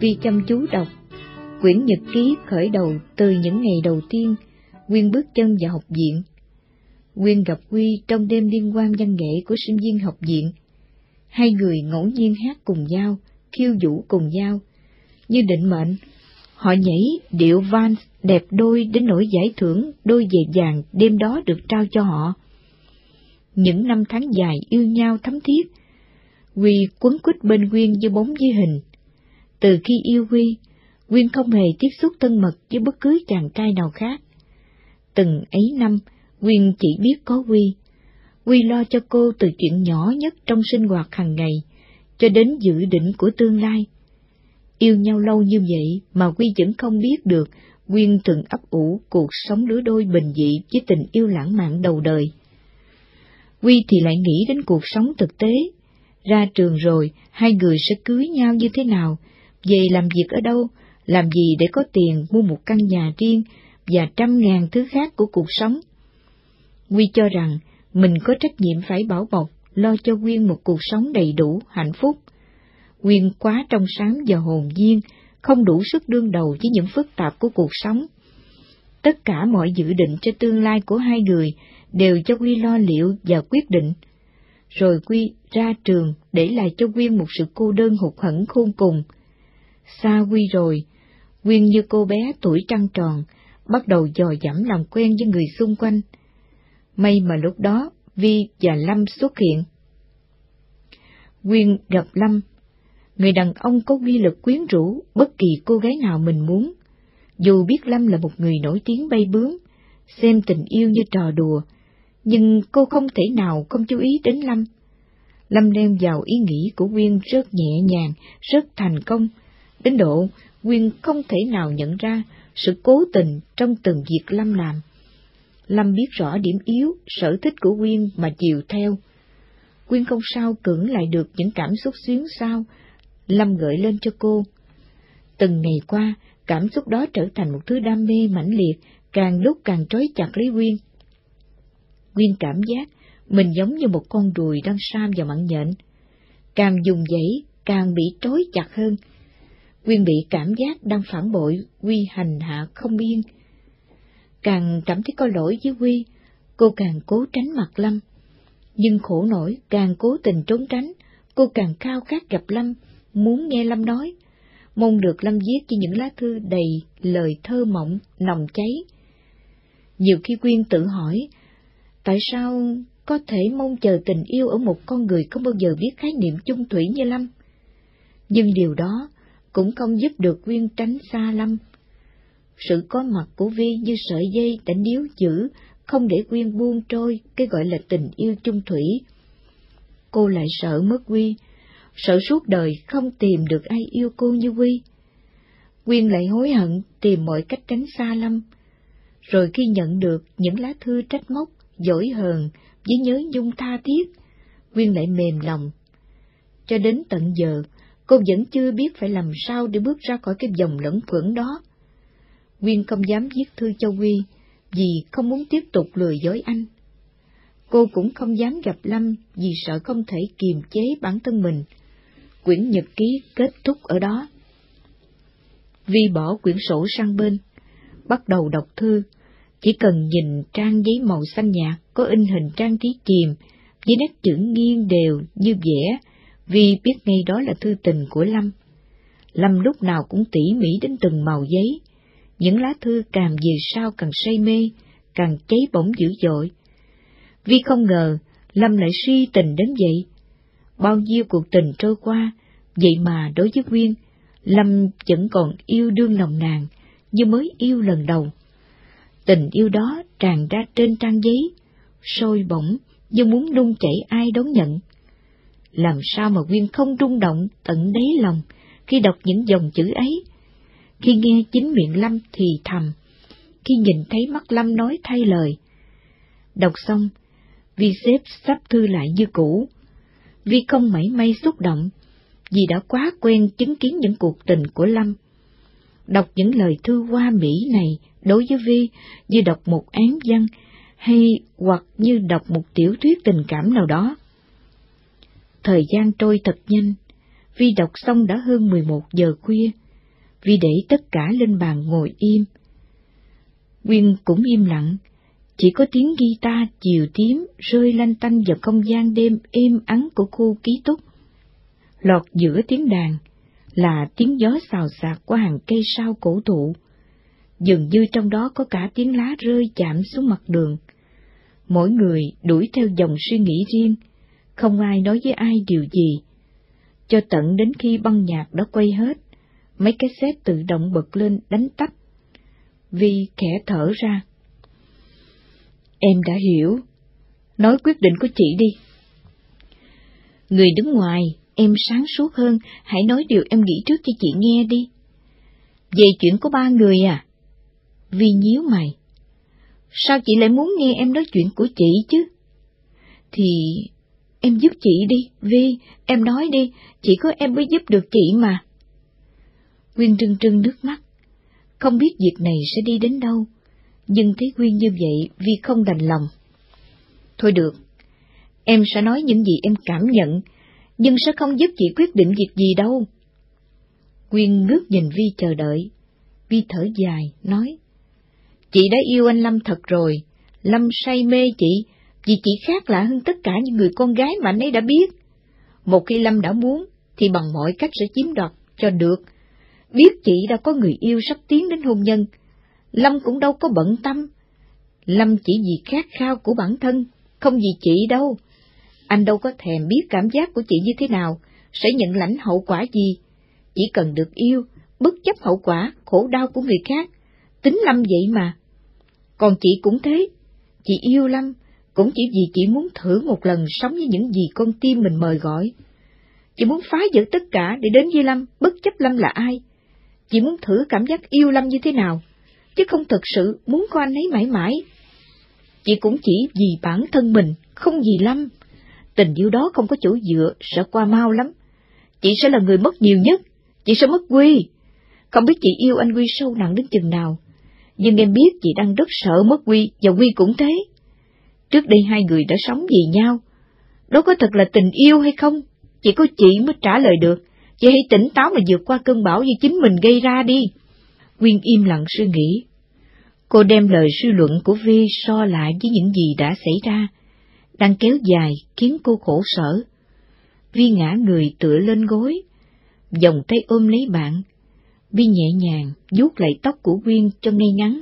Vi chăm chú đọc quyển nhật ký khởi đầu từ những ngày đầu tiên Quyên bước chân vào học viện. Quyên gặp Huy trong đêm liên hoan văn nghệ của sinh viên học viện. Hai người ngẫu nhiên hát cùng nhau, khiêu vũ cùng nhau. Như định mệnh, họ nhảy điệu vals đẹp đôi đến nỗi giải thưởng đôi giày vàng đêm đó được trao cho họ. Những năm tháng dài yêu nhau thấm thiết, Huy quấn quýt bên Quyên như bóng với hình. Từ khi yêu Huy, Quyên không hề tiếp xúc thân mật với bất cứ chàng trai nào khác. Từng ấy năm, Quyên chỉ biết có Huy. Huy lo cho cô từ chuyện nhỏ nhất trong sinh hoạt hàng ngày, cho đến dự định của tương lai. Yêu nhau lâu như vậy mà Huy vẫn không biết được Quyên từng ấp ủ cuộc sống lứa đôi bình dị với tình yêu lãng mạn đầu đời. Huy thì lại nghĩ đến cuộc sống thực tế. Ra trường rồi, hai người sẽ cưới nhau như thế nào, về làm việc ở đâu, làm gì để có tiền mua một căn nhà riêng và trăm ngàn thứ khác của cuộc sống. Huy cho rằng mình có trách nhiệm phải bảo bọc, lo cho Quyên một cuộc sống đầy đủ, hạnh phúc. Quyên quá trong sáng và hồn nhiên, không đủ sức đương đầu với những phức tạp của cuộc sống. Tất cả mọi dự định cho tương lai của hai người đều cho Huy lo liệu và quyết định. Rồi Huy ra trường để lại cho Quyên một sự cô đơn hụt hẫng khôn cùng. Xa Huy rồi, Quyên như cô bé tuổi trăng tròn, bắt đầu dò dẫm làm quen với người xung quanh. May mà lúc đó Vi và Lâm xuất hiện. Quyên gặp Lâm, người đàn ông có uy lực quyến rũ bất kỳ cô gái nào mình muốn. Dù biết Lâm là một người nổi tiếng bay bướm, xem tình yêu như trò đùa, nhưng cô không thể nào không chú ý đến Lâm. Lâm đem vào ý nghĩ của Quyên rất nhẹ nhàng, rất thành công, đến độ Quyên không thể nào nhận ra sự cố tình trong từng việc Lâm làm. Lâm biết rõ điểm yếu, sở thích của Quyên mà chiều theo. Quyên không sao cưỡng lại được những cảm xúc xuyến xao Lâm gợi lên cho cô. Từng ngày qua, cảm xúc đó trở thành một thứ đam mê mãnh liệt, càng lúc càng trói chặt lấy Quyên. Quyên cảm giác mình giống như một con ruồi đang sam vào mặn nhện. Càng dùng dãy, càng bị trói chặt hơn. Quyên bị cảm giác đang phản bội Huy hành hạ không yên. Càng cảm thấy có lỗi với Huy, cô càng cố tránh mặt Lâm. Nhưng khổ nổi, càng cố tình trốn tránh, cô càng khao khát gặp Lâm, muốn nghe Lâm nói, mong được Lâm viết cho những lá thư đầy lời thơ mộng, nồng cháy. Nhiều khi Quyên tự hỏi, tại sao có thể mong chờ tình yêu ở một con người không bao giờ biết khái niệm chung thủy như Lâm? Nhưng điều đó cũng không giúp được Quyên tránh xa Lâm. Sự có mặt của Vi như sợi dây đã níu giữ, không để Quyên buông trôi cái gọi là tình yêu chung thủy. Cô lại sợ mất Huy, sợ suốt đời không tìm được ai yêu cô như Huy. Quyên lại hối hận tìm mọi cách tránh xa Lâm. Rồi khi nhận được những lá thư trách móc, dỗi hờn với nhớ nhung tha thiết, Quyên lại mềm lòng. Cho đến tận giờ, cô vẫn chưa biết phải làm sao để bước ra khỏi cái vòng lẫn quẩn đó. Quyên không dám viết thư cho Huy, vì không muốn tiếp tục lừa dối anh. Cô cũng không dám gặp Lâm vì sợ không thể kiềm chế bản thân mình. Quyển nhật ký kết thúc ở đó. Vi bỏ quyển sổ sang bên, bắt đầu đọc thư. Chỉ cần nhìn trang giấy màu xanh nhạt có in hình trang trí chìm với nét chữ nghiêng đều như vẽ, Vi biết ngay đó là thư tình của Lâm. Lâm lúc nào cũng tỉ mỉ đến từng màu giấy. Những lá thư càng về sau càng say mê, càng cháy bỏng dữ dội. Vi không ngờ Lâm lại si tình đến vậy. Bao nhiêu cuộc tình trôi qua, vậy mà đối với Quyên, Lâm vẫn còn yêu đương nồng nàn như mới yêu lần đầu. Tình yêu đó tràn ra trên trang giấy, sôi bỏng như muốn nung chảy ai đón nhận. Làm sao mà Quyên không rung động tận đáy lòng khi đọc những dòng chữ ấy, khi nghe chính miệng Lâm thì thầm, khi nhìn thấy mắt Lâm nói thay lời. Đọc xong, Vi xếp sắp thư lại như cũ. Vi không mảy may xúc động, vì đã quá quen chứng kiến những cuộc tình của Lâm. Đọc những lời thư hoa mỹ này đối với Vi như đọc một án văn, hay hoặc như đọc một tiểu thuyết tình cảm nào đó. Thời gian trôi thật nhanh, Vi đọc xong đã hơn mười một giờ khuya. Vi để tất cả lên bàn ngồi im. Quyên cũng im lặng, chỉ có tiếng guitar chiều tím rơi lanh tanh vào không gian đêm êm ắng của khu ký túc. Lọt giữa tiếng đàn là tiếng gió xào xạc qua hàng cây sao cổ thụ, dường như trong đó có cả tiếng lá rơi chạm xuống mặt đường. Mỗi người đuổi theo dòng suy nghĩ riêng, không ai nói với ai điều gì, cho tận đến khi băng nhạc đã quay hết, mấy cái cassette tự động bật lên đánh tắt. Vi khẽ thở ra. Em đã hiểu, nói quyết định của chị đi. Người đứng ngoài, em sáng suốt hơn, hãy nói điều em nghĩ trước cho chị nghe đi. Về chuyện của ba người à? Vi nhíu mày. Sao chị lại muốn nghe em nói chuyện của chị chứ? Thì em giúp chị đi, Vi, em nói đi, chỉ có em mới giúp được chị mà. Quyên trưng trưng nước mắt, không biết việc này sẽ đi đến đâu, nhưng thấy Quyên như vậy Vi không đành lòng. Thôi được, em sẽ nói những gì em cảm nhận, nhưng sẽ không giúp chị quyết định việc gì đâu. Quyên ngước nhìn Vi chờ đợi. Vi thở dài, nói, chị đã yêu anh Lâm thật rồi, Lâm say mê chị, vì chị khác lạ hơn tất cả những người con gái mà anh ấy đã biết. Một khi Lâm đã muốn, thì bằng mọi cách sẽ chiếm đoạt cho được. Biết chị đã có người yêu sắp tiến đến hôn nhân, Lâm cũng đâu có bận tâm. Lâm chỉ vì khát khao của bản thân, không vì chị đâu. Anh đâu có thèm biết cảm giác của chị như thế nào, sẽ nhận lãnh hậu quả gì. Chỉ cần được yêu, bất chấp hậu quả, khổ đau của người khác. Tính Lâm vậy mà. Còn chị cũng thế, chị yêu Lâm, cũng chỉ vì chị muốn thử một lần sống với những gì con tim mình mời gọi. Chị muốn phá vỡ tất cả để đến với Lâm, bất chấp Lâm là ai. Chị muốn thử cảm giác yêu Lâm như thế nào, chứ không thực sự muốn có anh ấy mãi mãi. Chị cũng chỉ vì bản thân mình, không vì Lâm. Tình yêu đó không có chỗ dựa, sẽ qua mau lắm. Chị sẽ là người mất nhiều nhất, chị sẽ mất Quy. Không biết chị yêu anh Quy sâu nặng đến chừng nào, nhưng em biết chị đang rất sợ mất Quy, và Quy cũng thế. Trước đây hai người đã sống vì nhau, đó có thật là tình yêu hay không? Chỉ có chị mới trả lời được. Chị hãy tỉnh táo mà vượt qua cơn bão do chính mình gây ra đi. Quyên im lặng suy nghĩ. Cô đem lời suy luận của Vi so lại với những gì đã xảy ra, đang kéo dài khiến cô khổ sở. Vi ngã người tựa lên gối, vòng tay ôm lấy bạn. Vi nhẹ nhàng vuốt lại tóc của Quyên cho ngay ngắn.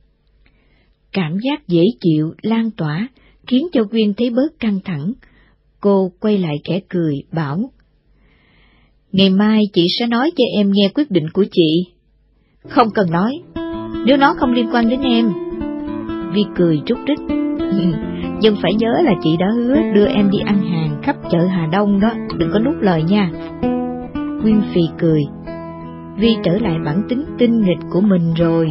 Cảm giác dễ chịu lan tỏa khiến cho Quyên thấy bớt căng thẳng. Cô quay lại khẽ cười, bảo, ngày mai chị sẽ nói cho em nghe quyết định của chị. Không cần nói, nếu nó không liên quan đến em. Vi cười rúc rích. Nhưng phải nhớ là chị đã hứa đưa em đi ăn hàng khắp chợ Hà Đông đó, đừng có nuốt lời nha. Quyên phì cười. Vi trở lại bản tính tinh nghịch của mình rồi.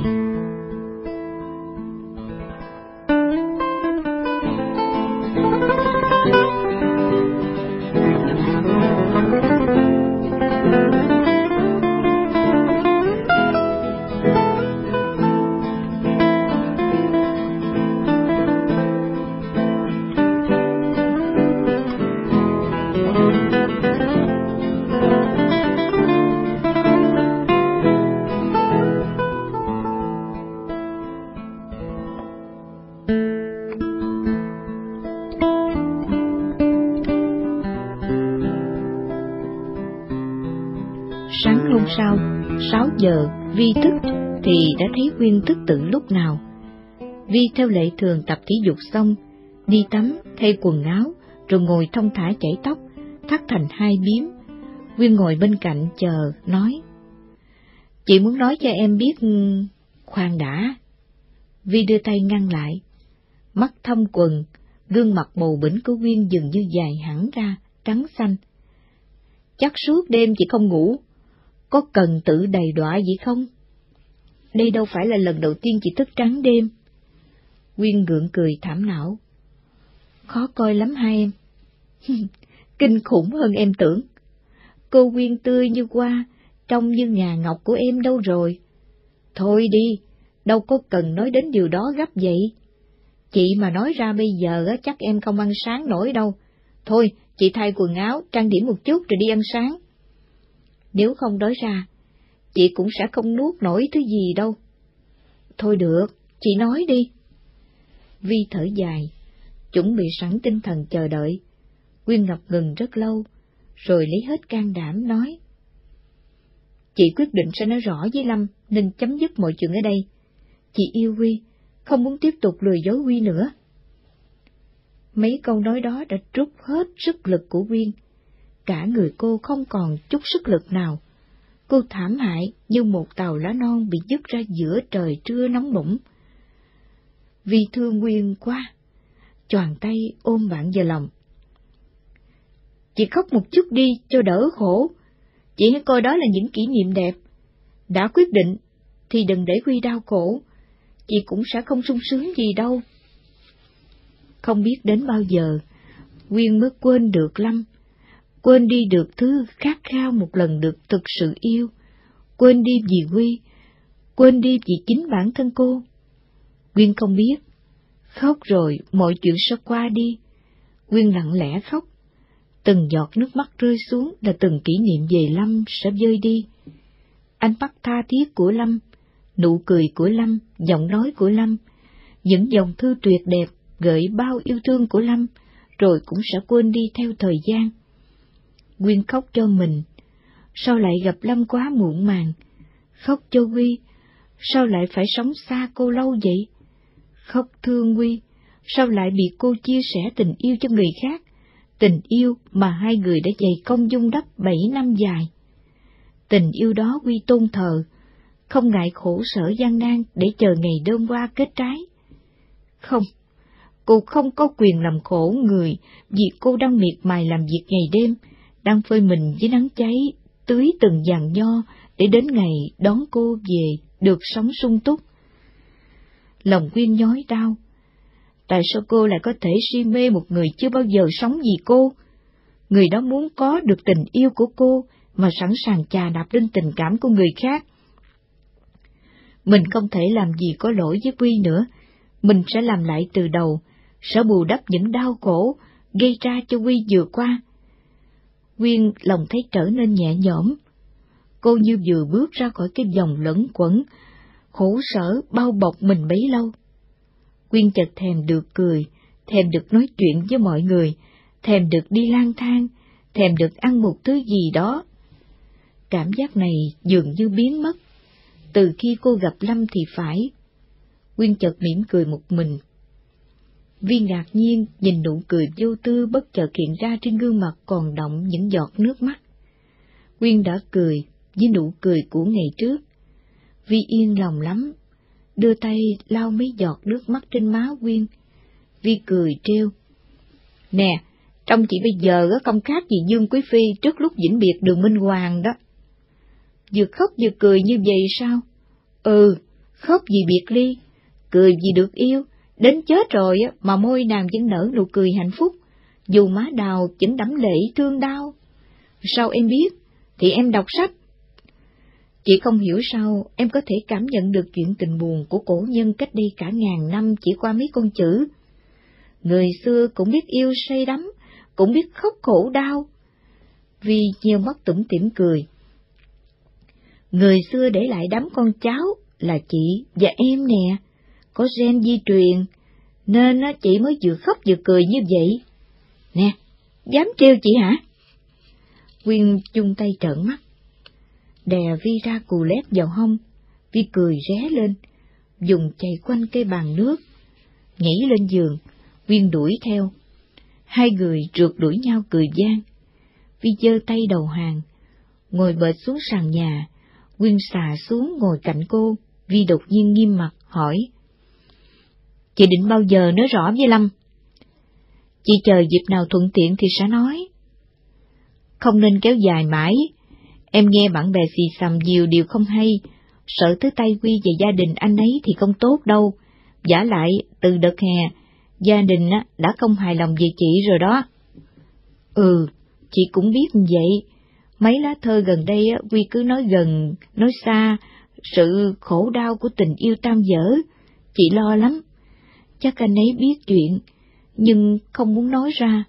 Sáng hôm sau, sáu giờ, Vi thức thì đã thấy Quyên thức từ lúc nào. Vi theo lệ thường tập thể dục xong, đi tắm, thay quần áo, rồi ngồi thong thả chải tóc, thắt thành hai bím. Quyên ngồi bên cạnh chờ, nói, chị muốn nói cho em biết... Khoan đã. Vi đưa tay ngăn lại. Mắt thâm quần, gương mặt bầu bĩnh của Quyên dường như dài hẳn ra, trắng xanh. Chắc suốt đêm chị không ngủ, có cần tự đầy đọa vậy không? Đây đâu phải là lần đầu tiên chị thức trắng đêm. Quyên gượng cười thảm não. Khó coi lắm hai em. Kinh khủng hơn em tưởng. Cô Quyên tươi như hoa, trông như ngà ngọc của em đâu rồi? Thôi đi, đâu có cần nói đến điều đó gấp vậy. Chị mà nói ra bây giờ chắc em không ăn sáng nổi đâu. Thôi, chị thay quần áo, trang điểm một chút rồi đi ăn sáng. Nếu không nói ra, chị cũng sẽ không nuốt nổi thứ gì đâu. Thôi được, chị nói đi. Vi thở dài, chuẩn bị sẵn tinh thần chờ đợi. Quyên ngập ngừng rất lâu, rồi lấy hết can đảm nói. Chị quyết định sẽ nói rõ với Lâm nên chấm dứt mọi chuyện ở đây. Chị yêu Huy, không muốn tiếp tục lừa dối Huy nữa. Mấy câu nói đó đã trút hết sức lực của Quyên. Cả người cô không còn chút sức lực nào. Cô thảm hại như một tàu lá non bị dứt ra giữa trời trưa nóng bỏng. Vì thương Quyên quá, choàng tay ôm bạn vào lòng. Chị khóc một chút đi cho đỡ khổ. Chị hãy coi đó là những kỷ niệm đẹp. Đã quyết định thì đừng để Huy đau khổ. Chị cũng sẽ không sung sướng gì đâu. Không biết đến bao giờ, Quyên mới quên được Lâm, quên đi được thứ khát khao một lần được thực sự yêu, quên đi vì Huy, quên đi vì chính bản thân cô. Quyên không biết, khóc rồi mọi chuyện sẽ qua đi. Quyên lặng lẽ khóc, từng giọt nước mắt rơi xuống là từng kỷ niệm về Lâm sẽ vơi đi. Ánh mắt tha thiết của Lâm, nụ cười của Lâm, giọng nói của Lâm, những dòng thư tuyệt đẹp gợi bao yêu thương của Lâm, rồi cũng sẽ quên đi theo thời gian. Quyên khóc cho mình, sao lại gặp Lâm quá muộn màng? Khóc cho Huy, sao lại phải sống xa cô lâu vậy? Khóc thương Huy, sao lại bị cô chia sẻ tình yêu cho người khác? Tình yêu mà hai người đã dày công vun đắp bảy năm dài. Tình yêu đó Huy tôn thờ, không ngại khổ sở gian nan để chờ ngày đơm hoa kết trái. Không, cô không có quyền làm khổ người vì cô đang miệt mài làm việc ngày đêm, đang phơi mình với nắng cháy, tưới từng giàn nho để đến ngày đón cô về được sống sung túc. Lòng Quyên nhói đau. Tại sao cô lại có thể si mê một người chưa bao giờ sống vì cô? Người đó muốn có được tình yêu của cô mà sẵn sàng chà đạp lên tình cảm của người khác. Mình không thể làm gì có lỗi với Huy nữa, mình sẽ làm lại từ đầu, sẽ bù đắp những đau khổ gây ra cho Huy vừa qua. Quyên lòng thấy trở nên nhẹ nhõm. Cô như vừa bước ra khỏi cái vòng lẫn quẩn, khổ sở bao bọc mình bấy lâu. Quyên chợt thèm được cười, thèm được nói chuyện với mọi người, thèm được đi lang thang, thèm được ăn một thứ gì đó. Cảm giác này dường như biến mất, từ khi cô gặp Lâm thì phải. Quyên chợt mỉm cười một mình. Vi ngạc nhiên nhìn nụ cười vô tư bất chợt hiện ra trên gương mặt còn đọng những giọt nước mắt. Quyên đã cười với nụ cười của ngày trước. Vi yên lòng lắm, đưa tay lau mấy giọt nước mắt trên má Quyên. Vi cười trêu. Nè, trông chị bây giờ không khác gì Dương Quý Phi trước lúc vĩnh biệt Đường Minh Hoàng đó. Vừa khóc vừa cười như vậy sao? Ừ, khóc vì biệt ly, cười vì được yêu, đến chết rồi mà môi nàng vẫn nở nụ cười hạnh phúc, dù má đào vẫn đẫm lệ thương đau. Sao em biết? Thì em đọc sách. Chị không hiểu sao em có thể cảm nhận được chuyện tình buồn của cổ nhân cách đây cả ngàn năm chỉ qua mấy con chữ. Người xưa cũng biết yêu say đắm, cũng biết khóc khổ đau. Vi nheo mắt tủm tỉm cười. Người xưa để lại đám con cháu là chị và em nè, có gen di truyền, nên chị mới vừa khóc vừa cười như vậy. Nè, dám trêu chị hả? Quyên chung tay trợn mắt, đè Vi ra cù lét vào hông. Vi cười ré lên, dùng chạy quanh cây bàn nước, nhảy lên giường. Quyên đuổi theo, hai người rượt đuổi nhau cười vang. Vi giơ tay đầu hàng, ngồi bệt xuống sàn nhà. Quyên xà xuống ngồi cạnh cô. Vi đột nhiên nghiêm mặt hỏi: Chị định bao giờ nói rõ với Lâm? Chị chờ dịp nào thuận tiện thì sẽ nói. Không nên kéo dài mãi. Em nghe bạn bè xì xầm nhiều điều không hay, sợ tới tay Huy về gia đình anh ấy thì không tốt đâu. Vả lại, từ đợt hè, gia đình đã không hài lòng về chị rồi đó. Ừ, chị cũng biết vậy. Mấy lá thơ gần đây Huy cứ nói gần, nói xa, sự khổ đau của tình yêu tam dở. Chị lo lắm. Chắc anh ấy biết chuyện, nhưng không muốn nói ra.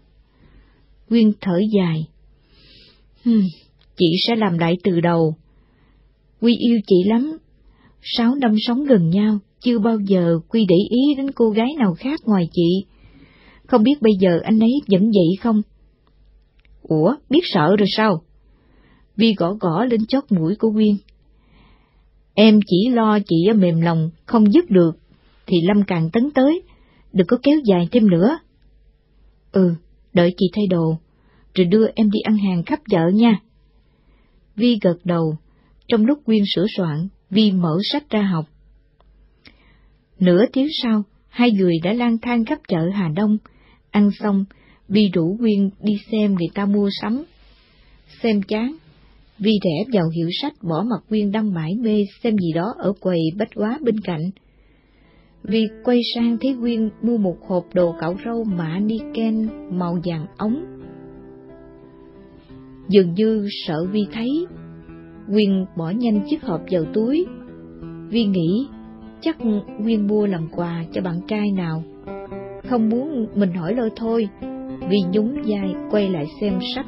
Quyên thở dài. Hmm, chị sẽ làm lại từ đầu. Quy yêu chị lắm. Sáu năm sống gần nhau, chưa bao giờ Quy để ý đến cô gái nào khác ngoài chị. Không biết bây giờ anh ấy vẫn vậy không? Ủa, biết sợ rồi sao? Vi gõ gõ lên chót mũi của Quyên. Em chỉ lo chị mềm lòng, không dứt được, thì Lâm càng tấn tới, đừng có kéo dài thêm nữa. Ừ, đợi chị thay đồ, rồi đưa em đi ăn hàng khắp chợ nha. Vi gật đầu, trong lúc Quyên sửa soạn, Vi mở sách ra học. Nửa tiếng sau, hai người đã lang thang khắp chợ Hà Đông. Ăn xong, Vi rủ Quyên đi xem người ta mua sắm. Xem chán, Vi rẽ vào hiệu sách, bỏ mặc Quyên đang mải mê xem gì đó ở quầy bách hóa bên cạnh. Vi quay sang thấy Quyên mua một hộp đồ cạo râu mạ Niken màu vàng ống. Dường như sợ Vi thấy, Quyên bỏ nhanh chiếc hộp vào túi. Vi nghĩ chắc Quyên mua làm quà cho bạn trai nào, không muốn mình hỏi lôi thôi. Vi nhún vai quay lại xem sách.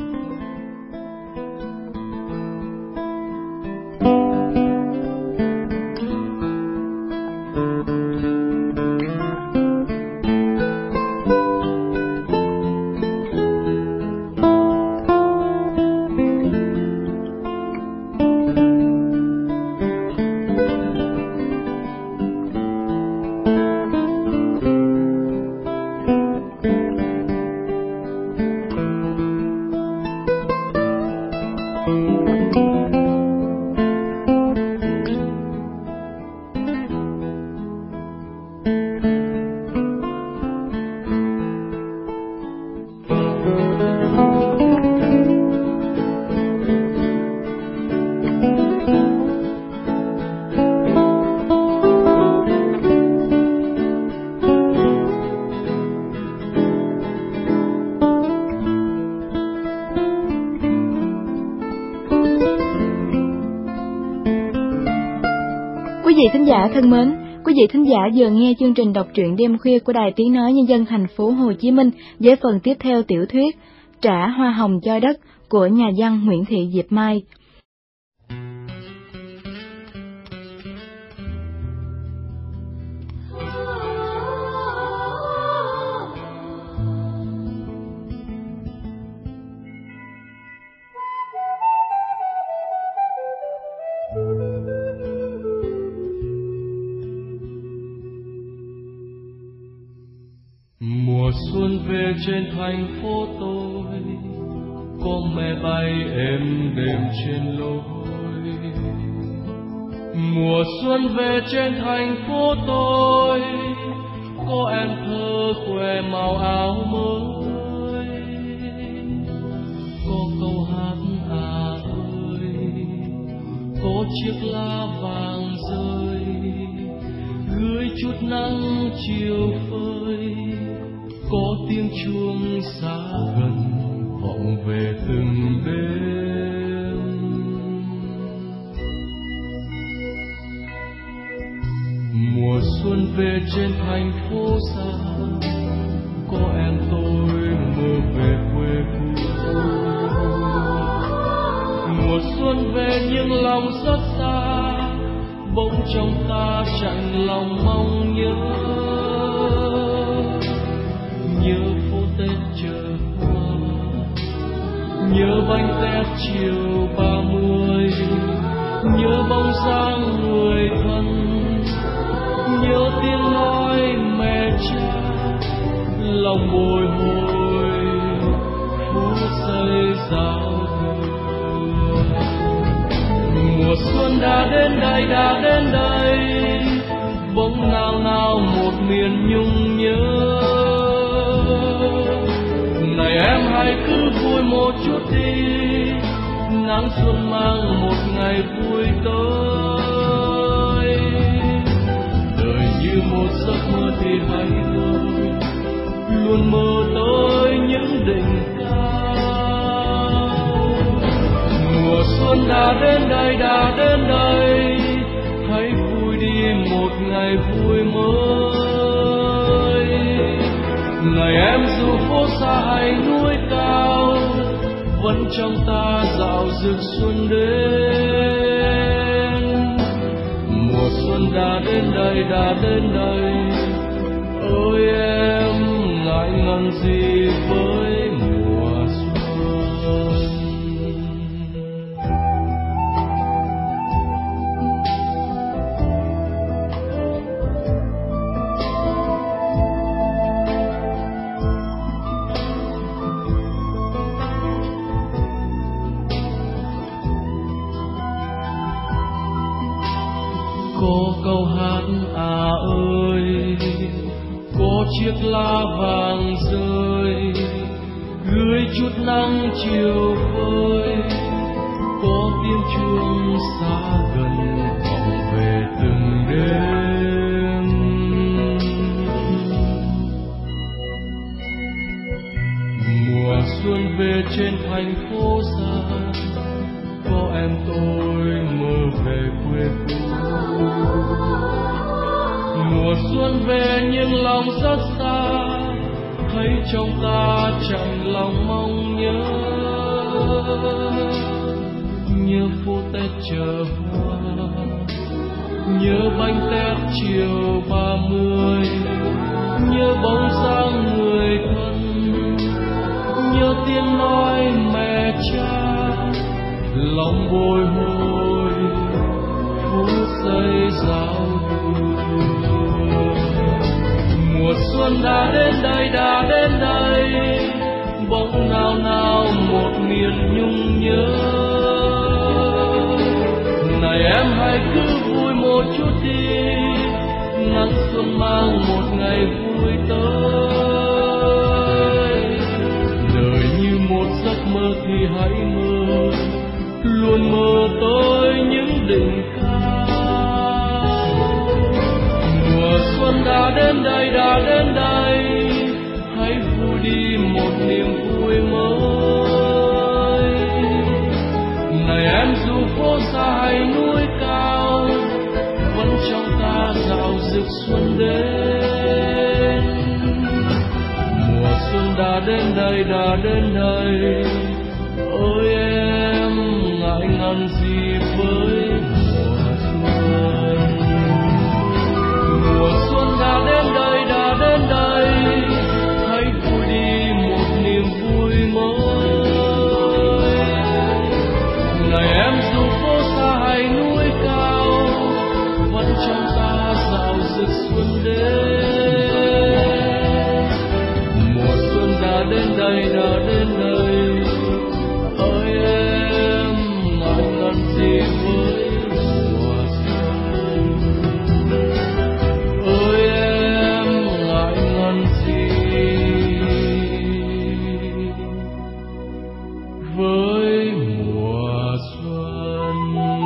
Quý vị thính giả thân mến, quý vị thính giả vừa nghe chương trình đọc truyện đêm khuya của Đài Tiếng Nói Nhân dân thành phố Hồ Chí Minh với phần tiếp theo tiểu thuyết Trả Hoa Hồng Cho Đất của nhà văn Nguyễn Thị Diệp Mai. Mùa xuân về trên thành phố tôi, có mẹ bay êm đềm trên lối. Mùa xuân về trên thành phố tôi, có em thơ khoe màu áo mới. Có câu hát à ơi, có chiếc lá vàng rơi, gửi chút nắng chiều phơi. Có tiếng chuông xa gần vọng về từng đêm. Mùa xuân về trên thành phố xa, có em tôi mơ về quê cũ. Mùa xuân về nhưng lòng rất xa, bỗng trong ta chạnh lòng mong nhớ. Nhớ phố Tết chờ hoa, nhớ bánh tét chiều ba mươi, nhớ bóng dáng người thân, nhớ tiếng nói mẹ cha, lòng bồi hồi phút giây giao thừa. Mùa xuân đã đến đây, đã đến đây, bỗng nào nào một miền nhung nhớ. Này em hãy cứ vui một chút đi, nắng xuân mang một ngày vui tới. Đời như một giấc mơ thì hãy thôi, luôn mơ tới những đỉnh cao. Mùa xuân đã đến đây, đã đến đây, hãy vui đi một ngày vui mới. Này em dù phố xa hay núi cao, vẫn trong ta dạo rực xuân đến. đã đến đây, đã đến đây. Ôi em ngại ngần gì với mùa xuân. Có câu hát à ơi, có chiếc lá vàng rơi, gửi chút nắng chiều vơi, có tiếng chuông xa gần vọng về từng đêm. Mùa xuân về trên thành phố xa, có em tôi mơ về quê cũ. Mùa xuân về nhưng lòng rất xa, thấy trong ta chẳng lòng mong nhớ. Nhớ phố Tết chờ hoa, nhớ bánh tét chiều ba mươi, nhớ bóng dáng người thân, nhớ tiếng nói mẹ cha. Lòng bồi hồi phút giây giao thừa. Mùa xuân đã đến đây, đã đến đây, bỗng nào nào một miền nhung nhớ. Này em hãy cứ vui một chút đi, nắng xuân mang một ngày vui tới. Đời như một giấc mơ thì hãy mơ, luôn mơ tới những đỉnh cao. Mùa xuân đã đến đây, đã đến đây, hãy vui đi một niềm vui mới. Này em dù phố xa hay núi cao, vẫn trong ta dạo dực xuân đến. Mùa xuân đã đến đây, đã đến đây, ôi em ngại ngần gì với mùa xuân. Mùa xuân đã đến đây, đã đến đây, hãy vui đi một niềm vui mới. Này em dù phố xa hay núi cao, vẫn trong ta dạo dực xuân đến. Mùa xuân đã đến đây, đã đến đây, ôi em ngại ngần gì với mùa xuân. Ôi em ngại ngần gì với mùa xuân.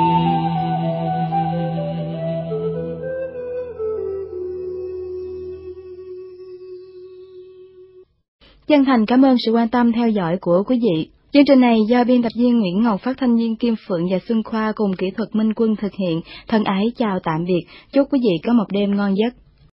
Chân thành cảm ơn sự quan tâm theo dõi của quý vị. Chương trình này do biên tập viên Nguyễn Ngọc, phát thanh viên Kim Phượng và Xuân Khoa cùng kỹ thuật Minh Quân thực hiện. Thân ái chào tạm biệt, chúc quý vị có một đêm ngon giấc.